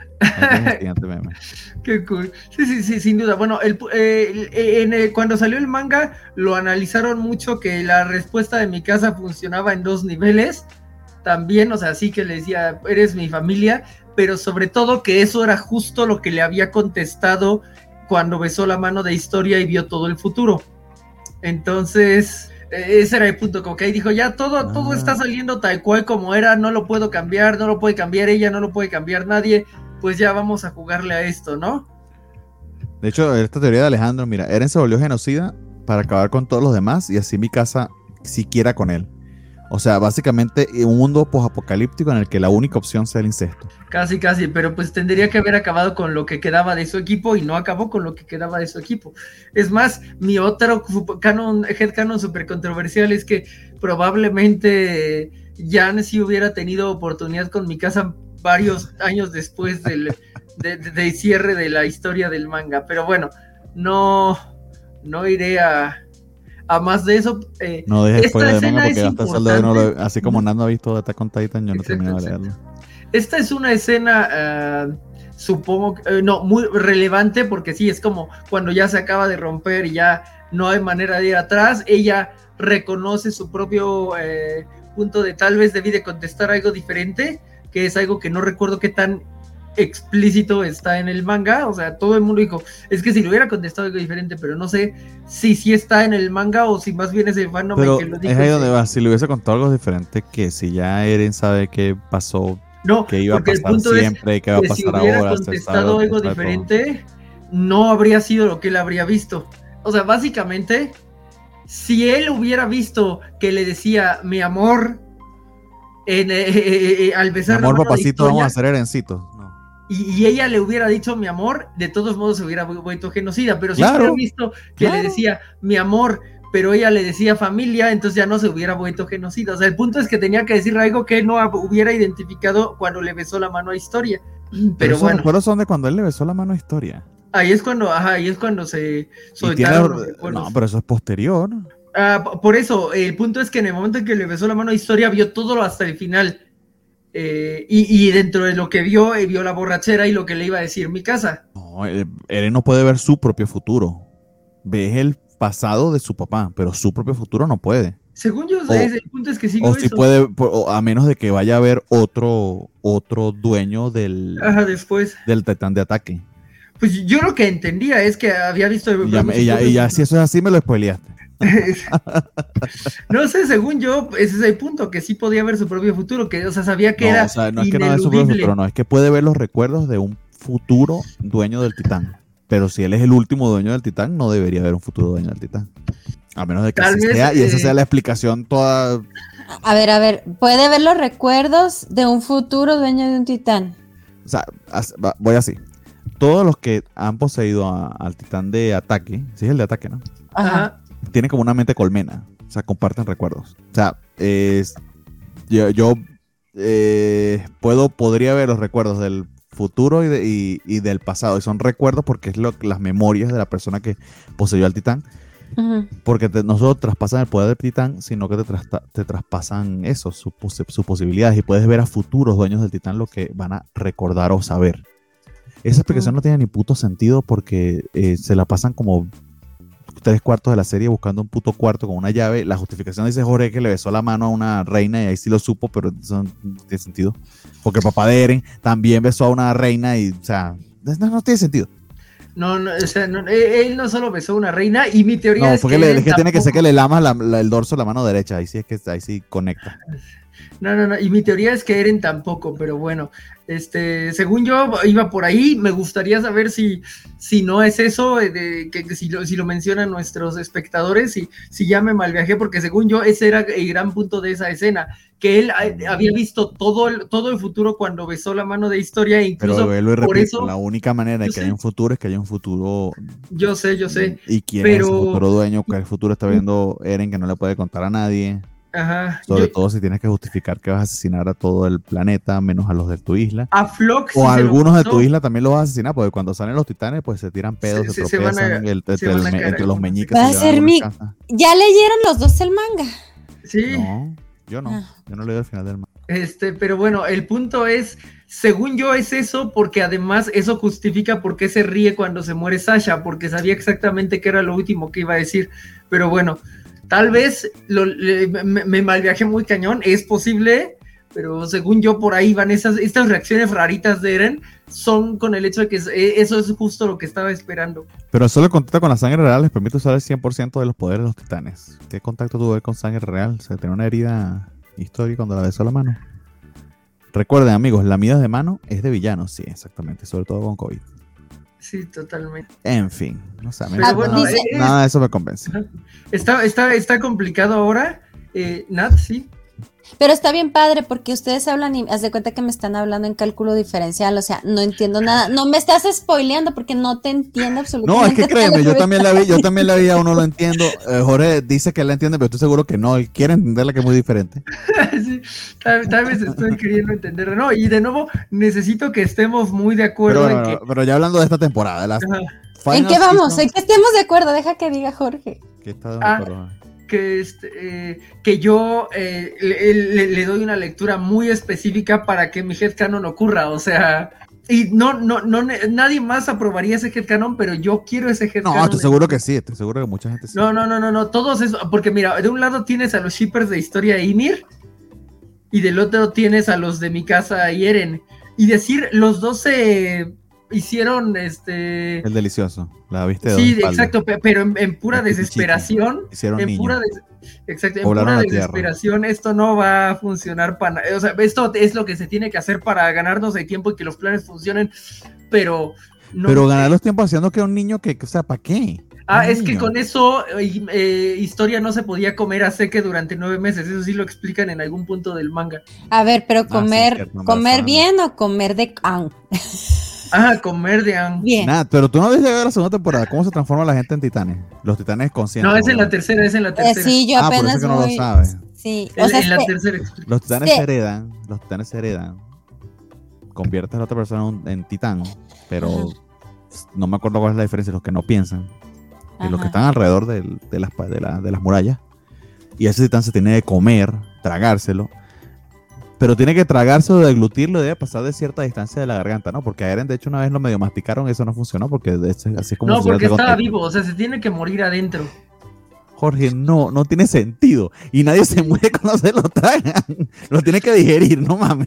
Meme. Qué cool. Sí, sin duda. Bueno, cuando salió el manga, lo analizaron mucho, que la respuesta de mi casa funcionaba en 2 niveles. También, o sea, sí que le decía, eres mi familia, pero sobre todo que eso era justo lo que le había contestado cuando besó la mano de Historia y vio todo el futuro. Entonces, ese era el punto, como que ahí dijo, ya todo está saliendo tal cual como era, no lo puedo cambiar, no lo puede cambiar ella, no lo puede cambiar nadie, pues ya vamos a jugarle a esto, ¿no? De hecho, esta teoría de Alejandro, mira, Eren se volvió genocida para acabar con todos los demás y así Mikasa siquiera con él. O sea, básicamente un mundo posapocalíptico en el que la única opción sea el incesto. Casi, pero pues tendría que haber acabado con lo que quedaba de su equipo y no acabó con lo que quedaba de su equipo. Es más, mi otro headcanon súper controversial es que probablemente Jan sí hubiera tenido oportunidad con Mikasa varios años después del cierre de la historia del manga. Pero bueno, no iré a más de eso. No dejes spoiler de manga porque es importante. Así como Nando ha visto Attack on Titan, yo no terminé de leerlo. Esta es una escena, supongo, muy relevante porque sí, es como cuando ya se acaba de romper y ya no hay manera de ir atrás, ella reconoce su propio punto de tal vez debí de contestar algo diferente, que es algo que no recuerdo qué tan explícito está en el manga, o sea, todo el mundo dijo, es que si le hubiera contestado algo diferente, pero no sé si está en el manga o si más bien es el fandom pero que lo dijo. Es ahí donde va, si le hubiese contado algo diferente, que si ya Eren sabe qué pasó, no, que iba a pasar siempre, que va a pasar si hubiera ahora, contestado algo diferente, no habría sido lo que él habría visto. O sea, básicamente, si él hubiera visto que le decía mi amor al besar mi amor, papacito, vamos a hacer Erencito. Y ella le hubiera dicho mi amor, de todos modos se hubiera vuelto genocida, pero si hubiera visto que le decía mi amor, pero ella le decía familia, entonces ya no se hubiera vuelto genocida. O sea, el punto es que tenía que decir algo que no hubiera identificado cuando le besó la mano a Historia. Pero esos recuerdos son de cuando él le besó la mano a Historia. Ahí es cuando se soltaron los recuerdos. No, pero eso es posterior. Por eso, el punto es que en el momento en que le besó la mano a Historia, vio todo hasta el final. Y dentro de lo que vio la borrachera y lo que le iba a decir Mikasa. No, Eren no puede ver su propio futuro. Ve el pasado de su papá, pero su propio futuro no puede. Según yo, el punto es que sí. O si puede, a menos de que vaya a haber otro dueño del Titán de ataque. Pues yo lo que entendía es que había visto. Y ya si eso es así, me lo spoileaste. No sé, según yo, ese es el punto, que sí podía ver su propio futuro, que, o sea, sabía que era. O sea, no es que no ve su propio futuro, no, es que puede ver los recuerdos de un futuro dueño del Titán. Pero si él es el último dueño del Titán, no debería haber un futuro dueño del Titán. A menos de que así sea, y esa sea la explicación toda. A ver, puede ver los recuerdos de un futuro dueño de un Titán. O sea, voy así. Todos los que han poseído al Titán de ataque, sí es el de ataque, ¿no? Ajá. Tienen como una mente colmena, o sea, comparten recuerdos. O sea, yo podría ver los recuerdos del futuro y del pasado, y son recuerdos porque es las memorias de la persona que poseyó al Titán. Uh-huh. Porque no solo traspasan el poder del Titán, sino que te traspasan eso, sus posibilidades, y puedes ver a futuros dueños del Titán lo que van a recordar o saber. Esa explicación no tiene ni puto sentido porque se la pasan como 3/4 de la serie buscando un puto cuarto con una llave. La justificación dice Jorge que le besó la mano a una reina y ahí sí lo supo, pero eso no tiene sentido. Porque el papá de Eren también besó a una reina y, o sea, no tiene sentido. No, o sea, él no solo besó a una reina y mi teoría es que tiene que ser que le lamas el dorso a la mano derecha, ahí sí conecta. No, y mi teoría es que Eren tampoco, pero bueno, según yo iba por ahí. Me gustaría saber si no es eso, que si lo mencionan nuestros espectadores, si ya me malviajé, porque según yo ese era el gran punto de esa escena, que él había visto todo el futuro cuando besó la mano de Historia, e incluso pero por eso la única manera de que haya un futuro es que haya un futuro. Yo sé. ¿Y quién es ese futuro dueño? ¿Qué futuro está viendo Eren que no le puede contar a nadie? Ajá, sobre todo si tienes que justificar que vas a asesinar a todo el planeta, menos a los de tu isla. A Flock o algunos de tu isla también los vas a asesinar, porque cuando salen los titanes, pues se tiran pedos, se tropiezan entre los meñiques. ¿Ya leyeron los dos el manga? Sí. No, yo no leí el final del manga. Pero bueno, el punto es, según yo es eso, porque además eso justifica por qué se ríe cuando se muere Sasha, porque sabía exactamente qué era lo último que iba a decir. Pero bueno, tal vez me malviajé muy cañón, es posible, pero según yo por ahí van estas reacciones raritas de Eren, son con el hecho de que eso es justo lo que estaba esperando. Pero solo el contacto con la sangre real les permite usar el 100% de los poderes de los titanes. ¿Qué contacto tuvo él con sangre real? ¿Se tiene una herida histórica cuando la besó la mano? Recuerden, amigos, la mida de mano es de villanos, sí, exactamente, sobre todo con COVID. Sí, totalmente. En fin, no sé, nada de eso me convence. Está complicado ahora, Nat, sí. Pero está bien padre porque ustedes hablan y haz de cuenta que me están hablando en cálculo diferencial, o sea, no entiendo nada. No me estás spoileando porque no te entiendo absolutamente. No, es que créeme, yo también la vi, aún no lo entiendo. Jorge dice que la entiende, pero estoy seguro que no, él quiere entenderla, que es muy diferente. Sí, tal vez estoy queriendo entenderlo. No, y de nuevo, necesito que estemos muy de acuerdo pero ya hablando de esta temporada, ¿en qué vamos? ¿En qué estemos de acuerdo? Deja que diga Jorge. ¿Qué está de acuerdo? Que yo le doy una lectura muy específica para que mi headcanon ocurra, o sea, y no, nadie más aprobaría ese headcanon, pero yo quiero ese headcanon. No, estoy seguro que sí, estoy seguro que mucha gente sí. No, todos eso, porque mira, de un lado tienes a los shippers de Historia de Ymir, y del otro tienes a los de Mikasa y Eren, y decir, los dos se hicieron el delicioso, la viste de sí, exacto, pero en pura desesperación, hicieron en niño. pura desesperación, esto no va a funcionar para, o sea, esto es lo que se tiene que hacer para ganarnos el tiempo y que los planes funcionen, pero no. Pero ganar los tiempos haciendo que un niño o sea, ¿para qué? Es que con eso Historia no se podía comer a Seke durante 9 meses, eso sí lo explican en algún punto del manga. A ver, pero comer bien o comer de comer de bien. Nada, pero tú no habías llegado a la segunda temporada. ¿Cómo se transforma la gente en titanes? Los titanes conscientes. No, es en la tercera. Sí, yo apenas por eso que no lo sabes. Sí, en la tercera. Los titanes se heredan. Conviertes a la otra persona en titán, pero no me acuerdo cuál es la diferencia. Los que no piensan y los que están alrededor de las murallas. Y ese titán se tiene que comer, tragárselo. Pero tiene que tragárselo, deglutirlo, debe pasar de cierta distancia de la garganta, ¿no? Porque a Eren, de hecho, una vez lo medio masticaron, eso no funcionó, porque así es como... No, porque estaba vivo, o sea, se tiene que morir adentro. Jorge, no tiene sentido. Y nadie se muere cuando se lo tragan. Lo tiene que digerir, no mames.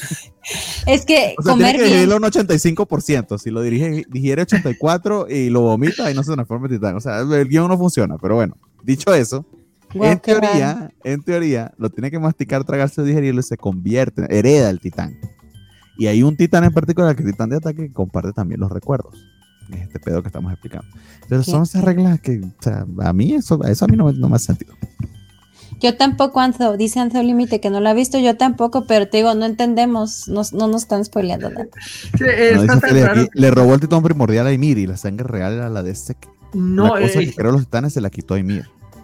Es que o sea, comer tiene que digerirlo un 85%. Si lo digiere 84% y lo vomita, ahí no se transforma en titán. O sea, el guión no funciona, pero bueno. Dicho eso... En teoría, lo tiene que masticar, tragarse, digerirlo y se convierte, hereda el titán. Y hay un titán en particular, que el titán de ataque, que comparte también los recuerdos. Es este pedo que estamos explicando. Pero son esas reglas que, o sea, a mí eso a mí no me hace sentido. Yo tampoco, dice Anzo Límite que no lo ha visto, yo tampoco, pero te digo, no entendemos, no nos están spoileando nada. Sí, está tan raro. Le robó el titán primordial a Ymir y la sangre real era la de Seke. No, la cosa que creó los titanes se la quitó a Ymir.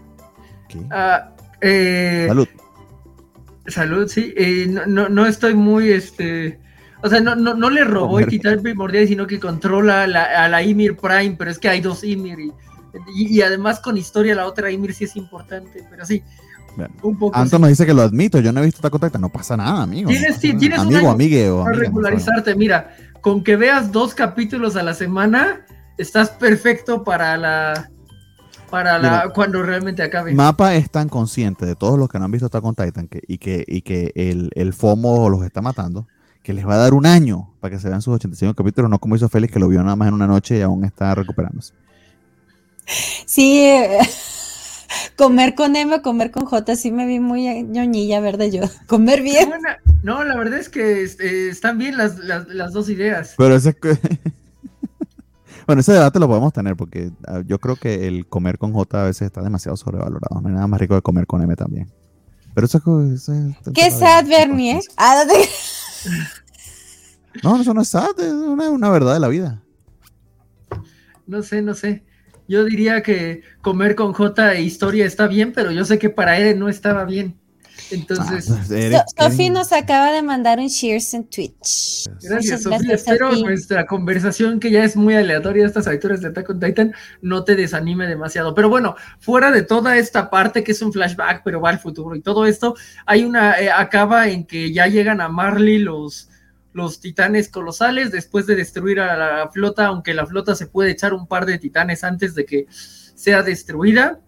Salud, sí. No estoy muy, o sea, no le robó el titán primordial, sino que controla a la Ymir Prime, pero es que hay 2 Ymir y además con Historia la otra Ymir sí es importante, pero sí. Bien. Un poco Anton nos dice que lo admito, yo no he visto esta contacta, no pasa nada, amigo. Tienes amigo, amigo, para regularizarte, mira, con que veas 2 capítulos a la semana, estás perfecto para cuando realmente acabe. Mapa es tan consciente de todos los que no han visto Attack on Titan y que el FOMO los está matando, que les va a dar un año para que se vean sus 85 capítulos, no como hizo Félix, que lo vio nada más en una noche y aún está recuperándose. Sí, comer con M o comer con J, sí me vi muy ñoñilla, ¿verdad? Yo, comer bien. No, la verdad es que están bien las 2 ideas. Pero ese bueno, ese debate lo podemos tener porque yo creo que el comer con J a veces está demasiado sobrevalorado. No hay nada más rico que comer con M también. Pero eso es... ¿Qué sad, Bernie? No, eso no es sad, es una verdad de la vida. No sé. Yo diría que comer con J e Historia está bien, pero yo sé que para Eren no estaba bien. Entonces, Sofi nos acaba de mandar un cheers en Twitch. Gracias, Sofi. Espero nuestra conversación, que ya es muy aleatoria a estas alturas de Attack on Titan, no te desanime demasiado. Pero bueno, fuera de toda esta parte que es un flashback, pero va al futuro y todo esto, hay acaba en que ya llegan a Marley los titanes colosales después de destruir a la flota, aunque la flota se puede echar un par de titanes antes de que sea destruida.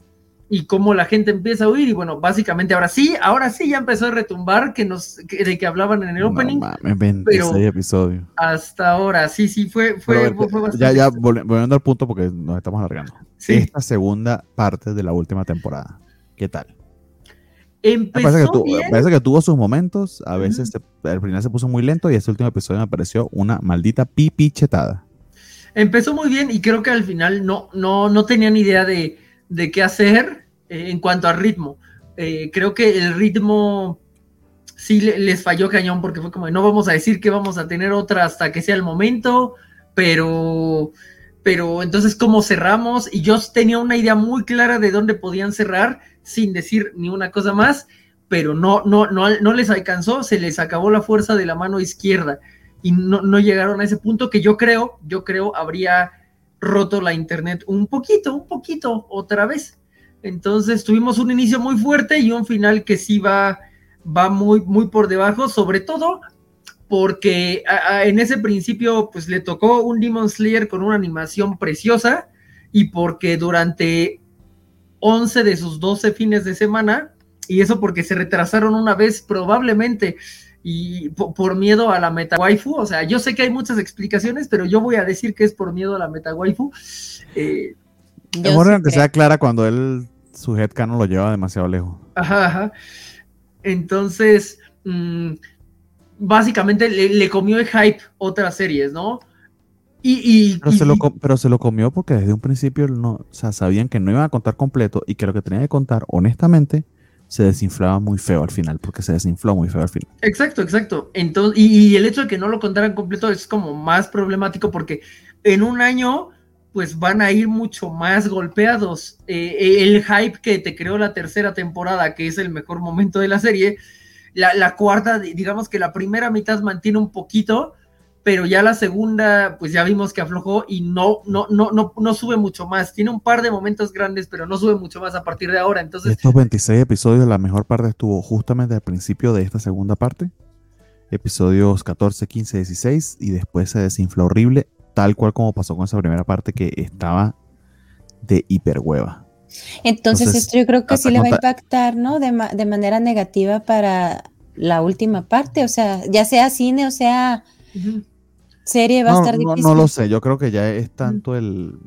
y cómo la gente empieza a huir, y bueno, básicamente ahora sí ya empezó a retumbar de que hablaban en el opening. No mames, 26 pero episodios. Hasta ahora, sí, fue bastante. Ya volviendo al punto porque nos estamos alargando. Sí. Esta segunda parte de la última temporada, ¿qué tal? Bien. Parece que tuvo sus momentos, a veces al final se puso muy lento y este último episodio me pareció una maldita pipichetada. Empezó muy bien y creo que al final no tenían idea de qué hacer en cuanto al ritmo. Creo que el ritmo sí les falló cañón porque fue como, no vamos a decir que vamos a tener otra hasta que sea el momento, pero entonces ¿cómo cerramos? Y yo tenía una idea muy clara de dónde podían cerrar sin decir ni una cosa más, pero no les alcanzó, se les acabó la fuerza de la mano izquierda y no llegaron a ese punto que yo creo habría roto la internet un poquito otra vez. Entonces tuvimos un inicio muy fuerte y un final que sí va muy, muy por debajo, sobre todo porque en ese principio pues le tocó un Demon Slayer con una animación preciosa y porque durante 11 de sus 12 fines de semana, y eso porque se retrasaron una vez probablemente y por miedo a la meta waifu, o sea, yo sé que hay muchas explicaciones, pero yo voy a decir que es por miedo a la meta waifu. Es bueno que sea clara cuando su headcanon lo lleva demasiado lejos. Ajá. Entonces, básicamente le comió el hype otras series, ¿no? Pero se lo comió porque desde un principio sabían que no iban a contar completo y que lo que tenían que contar, honestamente, se desinflaba muy feo al final, porque se desinfló muy feo al final. Exacto. Entonces, y el hecho de que no lo contaran completo es como más problemático porque en un año pues van a ir mucho más golpeados. El hype que te creó la tercera temporada, que es el mejor momento de la serie, la cuarta, digamos que la primera mitad mantiene un poquito, pero ya la segunda, pues ya vimos que aflojó y no sube mucho más. Tiene un par de momentos grandes, pero no sube mucho más a partir de ahora. Entonces, estos 26 episodios, la mejor parte estuvo justamente al principio de esta segunda parte. Episodios 14, 15, 16, y después se desinfló horrible, tal cual como pasó con esa primera parte que estaba de hiperhueva. Entonces esto yo creo que sí le va a impactar, ¿no? De manera negativa para la última parte, o sea, ya sea cine o sea serie, va a estar difícil. No lo sé, yo creo que ya es tanto el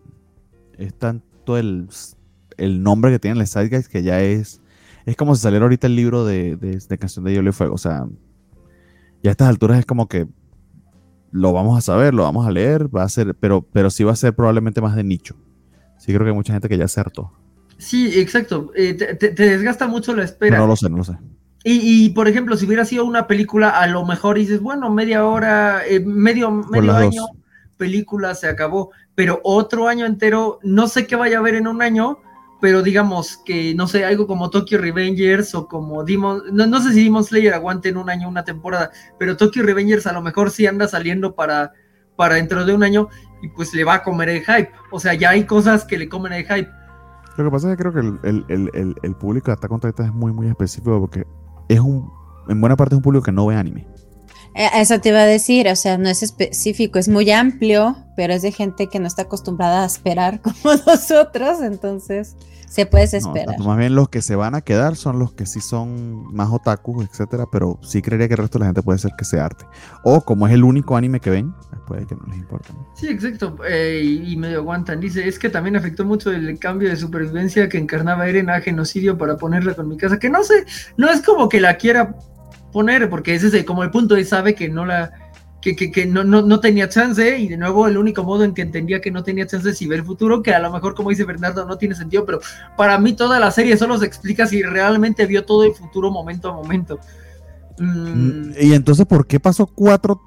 nombre que tiene el Zeitgeist que ya es como si saliera ahorita el libro de Canción de Hielo y Fuego, o sea, ya a estas alturas es como que lo vamos a saber, lo vamos a leer, va a ser, pero sí va a ser probablemente más de nicho. Sí creo que hay mucha gente que ya se hartó. Sí, exacto. Te desgasta mucho la espera. No lo sé. Y por ejemplo, si hubiera sido una película, a lo mejor dices, bueno, media hora, medio año, película, se acabó. Pero otro año entero, no sé qué vaya a haber en un año, pero digamos que, no sé, algo como Tokyo Revengers o como no sé si Demon Slayer aguante en un año una temporada, pero Tokyo Revengers a lo mejor sí anda saliendo para dentro de un año y pues le va a comer el hype. O sea, ya hay cosas que le comen el hype. Lo que pasa es que creo que el público de Attack on Titan es muy, muy específico porque en buena parte es un público que no ve anime. Eso te iba a decir, o sea, no es específico, es muy amplio, pero es de gente que no está acostumbrada a esperar como nosotros, entonces se puede esperar. Más bien los que se van a quedar son los que sí son más otakus, etcétera, pero sí creería que el resto de la gente puede ser que sea arte. O como es el único anime que ven, puede que no les importe, ¿no? Sí, exacto, y medio aguantan. Dice, es que también afectó mucho el cambio de supervivencia que encarnaba Eren a genocidio para ponerla con mi casa, que no sé, no es como que la quiera poner, porque ese es como el punto, él sabe que no tenía chance, y de nuevo el único modo en que entendía que no tenía chance es si ver el futuro, que a lo mejor, como dice Bernardo, no tiene sentido, pero para mí toda la serie solo se explica si realmente vio todo el futuro momento a momento. Y entonces, ¿por qué pasó 4?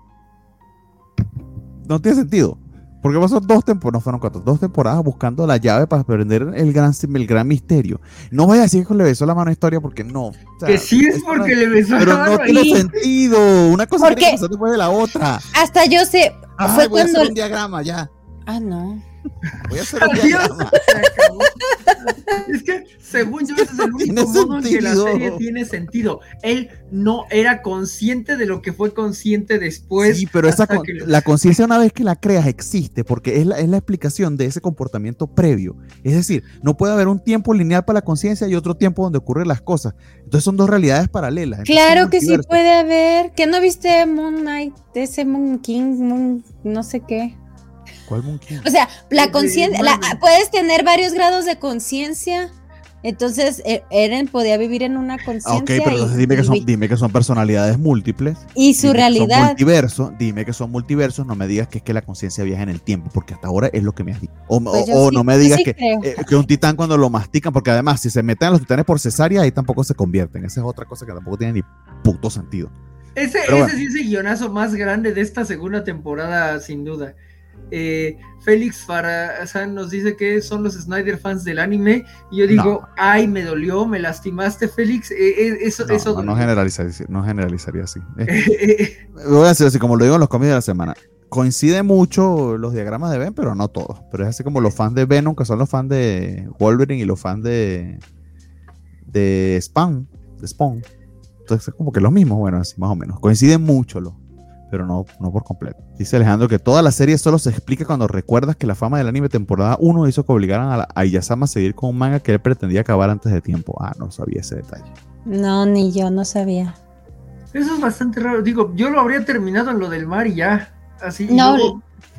No tiene sentido. ¿Por qué pasó 2 temporadas? No fueron 4, 2 temporadas buscando la llave para aprender el gran misterio. No voy a decir que le besó la mano a Historia porque no. O sea, que sí es porque le besó la mano. Pero no tiene sentido. Una cosa tiene que pasar después de la otra. Hasta yo sé. Fue voy cuando a hacer un diagrama ya. No. Voy a hacer un Adiós, diagrama. se acabó. Es que, según yo, ese es el único modo en que la serie tiene sentido. Él no era consciente de lo que fue consciente después. Sí, pero la conciencia, una vez que la creas, existe, porque es la explicación de ese comportamiento previo. Es decir, no puede haber un tiempo lineal para la conciencia y otro tiempo donde ocurren las cosas. Entonces son dos realidades paralelas. Claro que sí puede haber. ¿Que no viste Moon Knight? Ese Moon King, no sé qué. ¿Cuál Moon King? O sea, la conciencia, puedes tener varios grados de conciencia. Entonces, Eren podía vivir en una conciencia. Ok, pero entonces dime que son personalidades múltiples. Y su realidad. Dime que son multiversos, no me digas que es que la conciencia viaja en el tiempo, porque hasta ahora es lo que me has dicho. O no me digas que un titán cuando lo mastican, porque además, si se meten a los titanes por cesárea, ahí tampoco se convierten. Esa es otra cosa que tampoco tiene ni puto sentido. Ese sí es el guionazo más grande de esta segunda temporada, sin duda. Félix Farazán nos dice que son los Snyder fans del anime y yo digo, ay, me dolió, me lastimaste, Félix. No generalizaría así. Voy a decir así, como lo digo en los cómics de la semana, coincide mucho los diagramas de Ben, pero no todos. Pero es así como los fans de Venom, que son los fans de Wolverine, y los fans de Spawn. Entonces es como que los mismos, bueno, así más o menos. Coinciden mucho pero no por completo. Dice Alejandro que toda la serie solo se explica cuando recuerdas que la fama del anime temporada 1 hizo que obligaran a Ayasama a seguir con un manga que él pretendía acabar antes de tiempo. No sabía ese detalle. No, ni yo no sabía. Eso es bastante raro. Digo, yo lo habría terminado en lo del mar y ya. Así. No. Luego...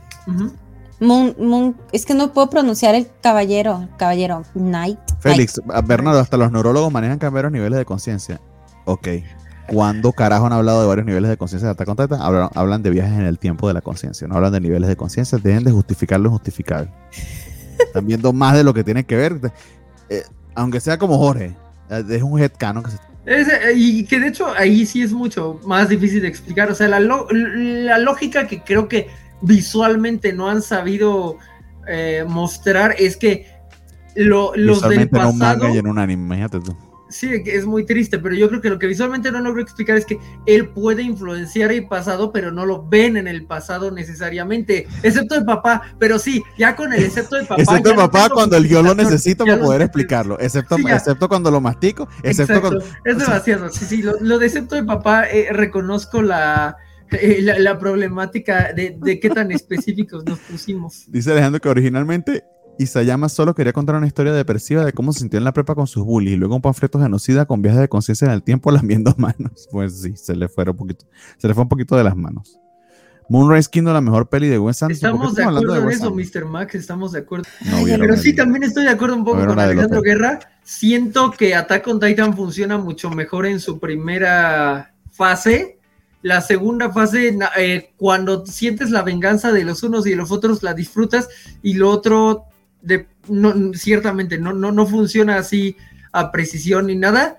Moon, es que no puedo pronunciar el caballero Knight. Félix, Bernardo, hasta los neurólogos manejan cambiar los niveles de conciencia. Ok. ¿Cuándo carajo han hablado de varios niveles de conciencia de Attack on Titan? Hablan de viajes en el tiempo de la conciencia, no hablan de niveles de conciencia. Dejen de justificar lo injustificable. Están viendo más de lo que tiene que ver. Aunque sea como Jorge, es un headcanon que y que de hecho ahí sí es mucho más difícil de explicar. O sea, la lógica que creo que visualmente no han sabido mostrar es que los del pasado... en un manga y en un anime, imagínate tú. Sí, es muy triste, pero yo creo que lo que visualmente no logro explicar es que él puede influenciar el pasado, pero no lo ven en el pasado necesariamente, excepto el papá, pero sí, ya con el excepto del papá. Excepto el papá cuando el guión lo necesita para poder explicarlo, excepto cuando lo mastico, es demasiado, sí, lo de excepto el papá, reconozco la problemática de qué tan específicos nos pusimos. Dice Alejandro que originalmente Isayama solo quería contar una historia depresiva de cómo se sintió en la prepa con sus bullies y luego un panfleto genocida con viajes de conciencia en el tiempo lamiendo manos. Pues sí, se le fue un poquito de las manos. Moonrise Kingdom, la mejor peli de Wes Anderson. Estamos de acuerdo en eso, Mr. Max, estamos de acuerdo. Pero sí, también estoy de acuerdo un poco con Alejandro Guerra. Siento que Attack on Titan funciona mucho mejor en su primera fase. La segunda fase, cuando sientes la venganza de los unos y de los otros, la disfrutas, y lo otro... ciertamente no funciona así a precisión ni nada.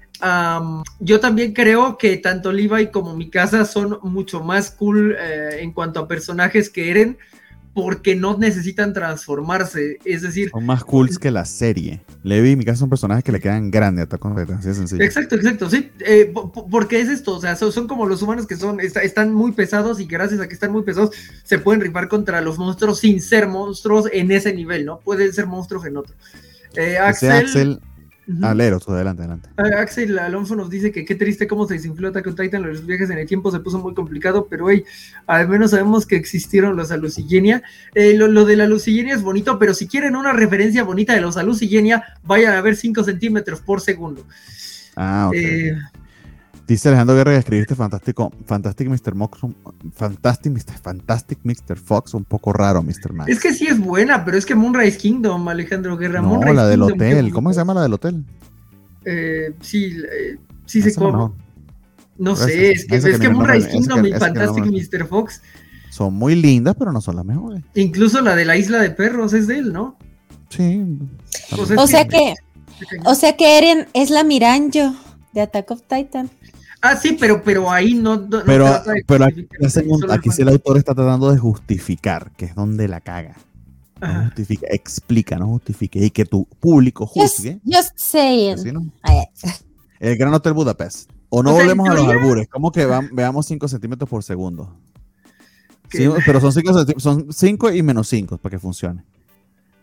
Yo también creo que tanto Levi como Mikasa son mucho más cool en cuanto a personajes que Eren, porque no necesitan transformarse, es decir... Son más cools que la serie. Levi y Mikasa son personajes que le quedan grandes a Attack on Titan, así de sencillo. Exacto, sí, porque es esto, o sea, son como los humanos que están muy pesados, y gracias a que están muy pesados, se pueden rifar contra los monstruos sin ser monstruos en ese nivel, ¿no? Pueden ser monstruos en otro. Axel... Alero, tú adelante. Axel Alonso nos dice que qué triste cómo se desinfló Attack on Titan, los viajes en el tiempo se puso muy complicado, pero al menos sabemos que existieron los Alucigenia. Lo de la Lucigenia es bonito, pero si quieren una referencia bonita de los Alucigenia, vayan a ver 5 centímetros por segundo. Ok. Dice Alejandro Guerra que escribiste Fantastic Mr. Fox, un poco raro, Mr. Max. Es que sí es buena, pero es que Moonrise Kingdom, Alejandro Guerra. No, Moonrise la del Kingdom, hotel. ¿Cómo se llama la del hotel? Sí sé cómo. No sé, es que Moonrise Kingdom y Fantastic Mr. Fox son muy lindas, pero no son las mejores. Incluso la de la isla de perros es de él, ¿no? Sí. O sea que Eren es la Miranjo de Attack of Titan. Sí, pero ahí no pero aquí sí el autor está tratando de justificar, que es donde la caga. No justifica, explica, no justifique, y que tu público juzgue. Just saying. ¿Sí, no? El Gran Hotel Budapest. O no volvemos a los albures, como que veamos 5 centímetros por segundo. Sí, pero son 5 y menos 5 para que funcione.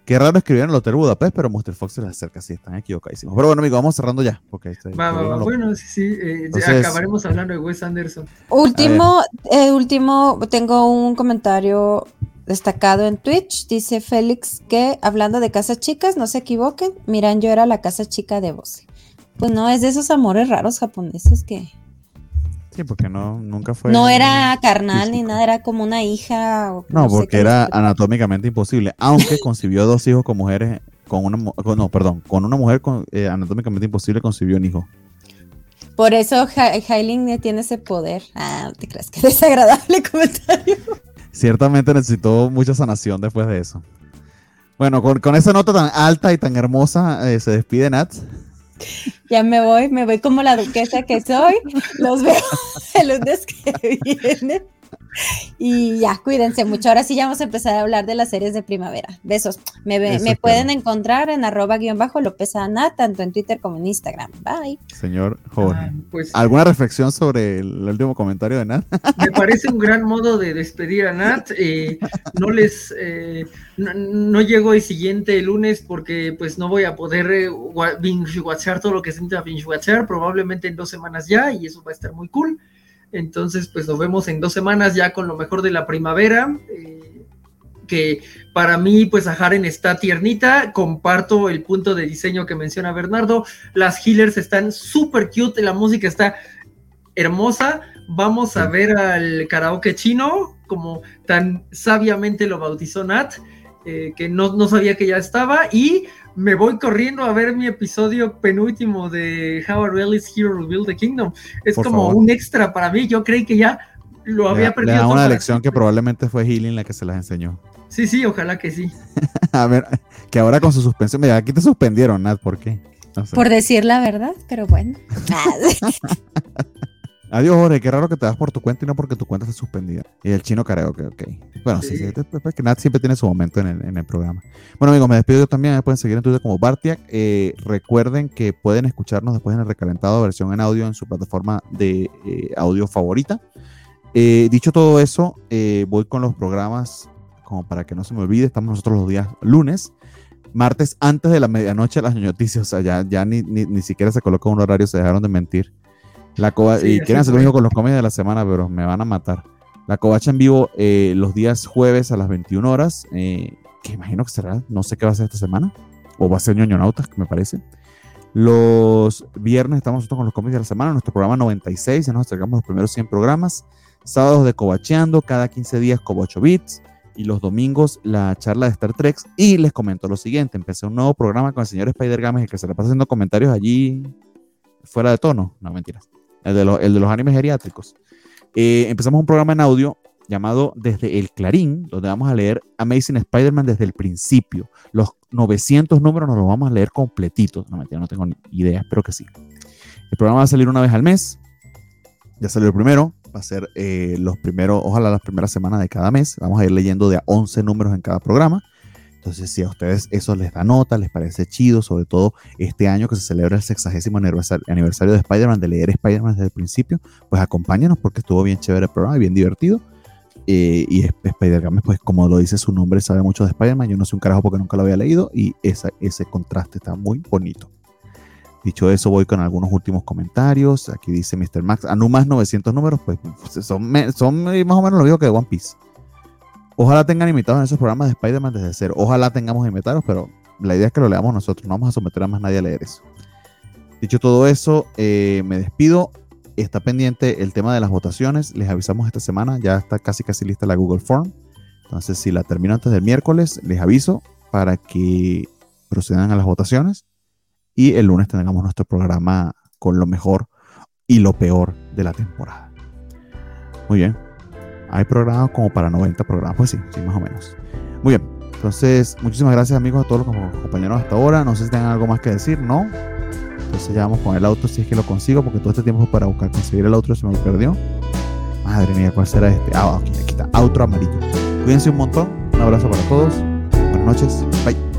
Qué raro escribir en el Hotel Budapest, pero Mr. Fox se les acerca, sí, están equivocadísimos. Pero bueno, amigo, vamos cerrando ya. Porque Bueno, sí. Entonces, acabaremos hablando de Wes Anderson. Último, tengo un comentario destacado en Twitch. Dice Félix que, hablando de casas chicas, no se equivoquen, Miranjo era la casa chica de Bose. Pues no, es de esos amores raros japoneses que... Sí, porque nunca fue... No era carnal físico, ni nada, era como una hija... No, porque era anatómicamente imposible, aunque concibió 2 hijos con mujeres, con una mujer anatómicamente imposible concibió un hijo. Por eso Hailing tiene ese poder. Ah, ¿te crees que desagradable comentario? Ciertamente necesitó mucha sanación después de eso. Bueno, con esa nota tan alta y tan hermosa, se despide Nat. Ya me voy como la duquesa que soy. Los veo el lunes que viene. Y ya, cuídense mucho. Ahora sí ya vamos a empezar a hablar de las series de primavera. Besos. Me pueden encontrar en @Lopezana, tanto en Twitter como en Instagram. Bye. Señor Jorge, ¿alguna reflexión sobre el último comentario de Nat? Me parece un gran modo de despedir a Nat. No llego el siguiente lunes porque pues no voy a poder binge-watchar todo lo que se intenta binge-watchar, probablemente en 2 semanas ya, y eso va a estar muy cool. Entonces, pues nos vemos en 2 semanas ya con lo mejor de la primavera, que para mí, pues Aharen está tiernita, comparto el punto de diseño que menciona Bernardo, las healers están súper cute, la música está hermosa, vamos a ver al karaoke chino, como tan sabiamente lo bautizó Nat, que no sabía que ya estaba, y me voy corriendo a ver mi episodio penúltimo de How a Realist Hero Rebuilt the Kingdom. Es por como favor. Un extra para mí. Yo creí que ya lo había perdido. Le da una lección que probablemente fue Healing la que se las enseñó. Sí, ojalá que sí. A ver, que ahora con su suspensión, mira, aquí te suspendieron, Nat, ¿por qué? No sé. Por decir la verdad, pero bueno. Adiós, Jorge, qué raro que te das por tu cuenta y no porque tu cuenta está suspendida. Y el chino karaoke, ok. Bueno, sí, que Nat siempre tiene su momento en el programa. Bueno, amigos, me despido yo también. Me pueden seguir en Twitter como Bartiak. Recuerden que pueden escucharnos después en el recalentado, versión en audio, en su plataforma de audio favorita. Dicho todo eso, voy con los programas, como para que no se me olvide. Estamos nosotros los días lunes, martes antes de la medianoche, las noticias. O sea, ya ni siquiera se colocó un horario, se dejaron de mentir. Y quieren hacer lo mismo con los cómics de la semana, pero me van a matar. La Covacha en vivo los días jueves a las 21 horas, que imagino que será, no sé qué va a ser esta semana, o va a ser ñoñonautas, que me parece. Los viernes estamos nosotros con los cómics de la semana, nuestro programa 96, ya nos acercamos a los primeros 100 programas. Sábados de Covacheando, cada 15 días Covacho Beats, y los domingos la charla de Star Trek. Y les comento lo siguiente, empecé un nuevo programa con el señor Spider Games, el que se le pasa haciendo comentarios allí fuera de tono, no mentiras. El de los animes geriátricos. Empezamos un programa en audio llamado Desde el Clarín, donde vamos a leer Amazing Spider-Man desde el principio. Los 900 números nos los vamos a leer completitos. No, mentira, no tengo ni idea, espero que sí. El programa va a salir una vez al mes. Ya salió el primero. Va a ser ojalá las primeras semanas de cada mes. Vamos a ir leyendo de a 11 números en cada programa. Entonces, si a ustedes eso les da nota, les parece chido, sobre todo este año que se celebra el 60º aniversario de Spider-Man, de leer Spider-Man desde el principio, pues acompáñenos porque estuvo bien chévere el programa y bien divertido. Y Spider-Man, pues como lo dice su nombre, sabe mucho de Spider-Man. Yo no sé un carajo porque nunca lo había leído y ese contraste está muy bonito. Dicho eso, voy con algunos últimos comentarios. Aquí dice Mr. Max, más 900 números, pues son más o menos lo mismo que de One Piece. Ojalá tengan invitados en esos programas de Spider-Man desde cero. Ojalá tengamos invitados, pero la idea es que lo leamos nosotros. No vamos a someter a más nadie a leer eso. Dicho todo eso, me despido. Está pendiente el tema de las votaciones. Les avisamos esta semana. Ya está casi lista la Google Form. Entonces, si la termino antes del miércoles, les aviso para que procedan a las votaciones. Y el lunes tengamos nuestro programa con lo mejor y lo peor de la temporada. Muy bien. Hay programas como para 90 programas, pues sí, más o menos. Muy bien, entonces muchísimas gracias amigos a todos los compañeros hasta ahora. No sé si tienen algo más que decir, ¿no? Entonces ya vamos con el auto si es que lo consigo, porque todo este tiempo para conseguir el outro se me perdió. Madre mía, ¿cuál será este? Aquí está, outro amarillo. Cuídense un montón, un abrazo para todos, buenas noches, bye.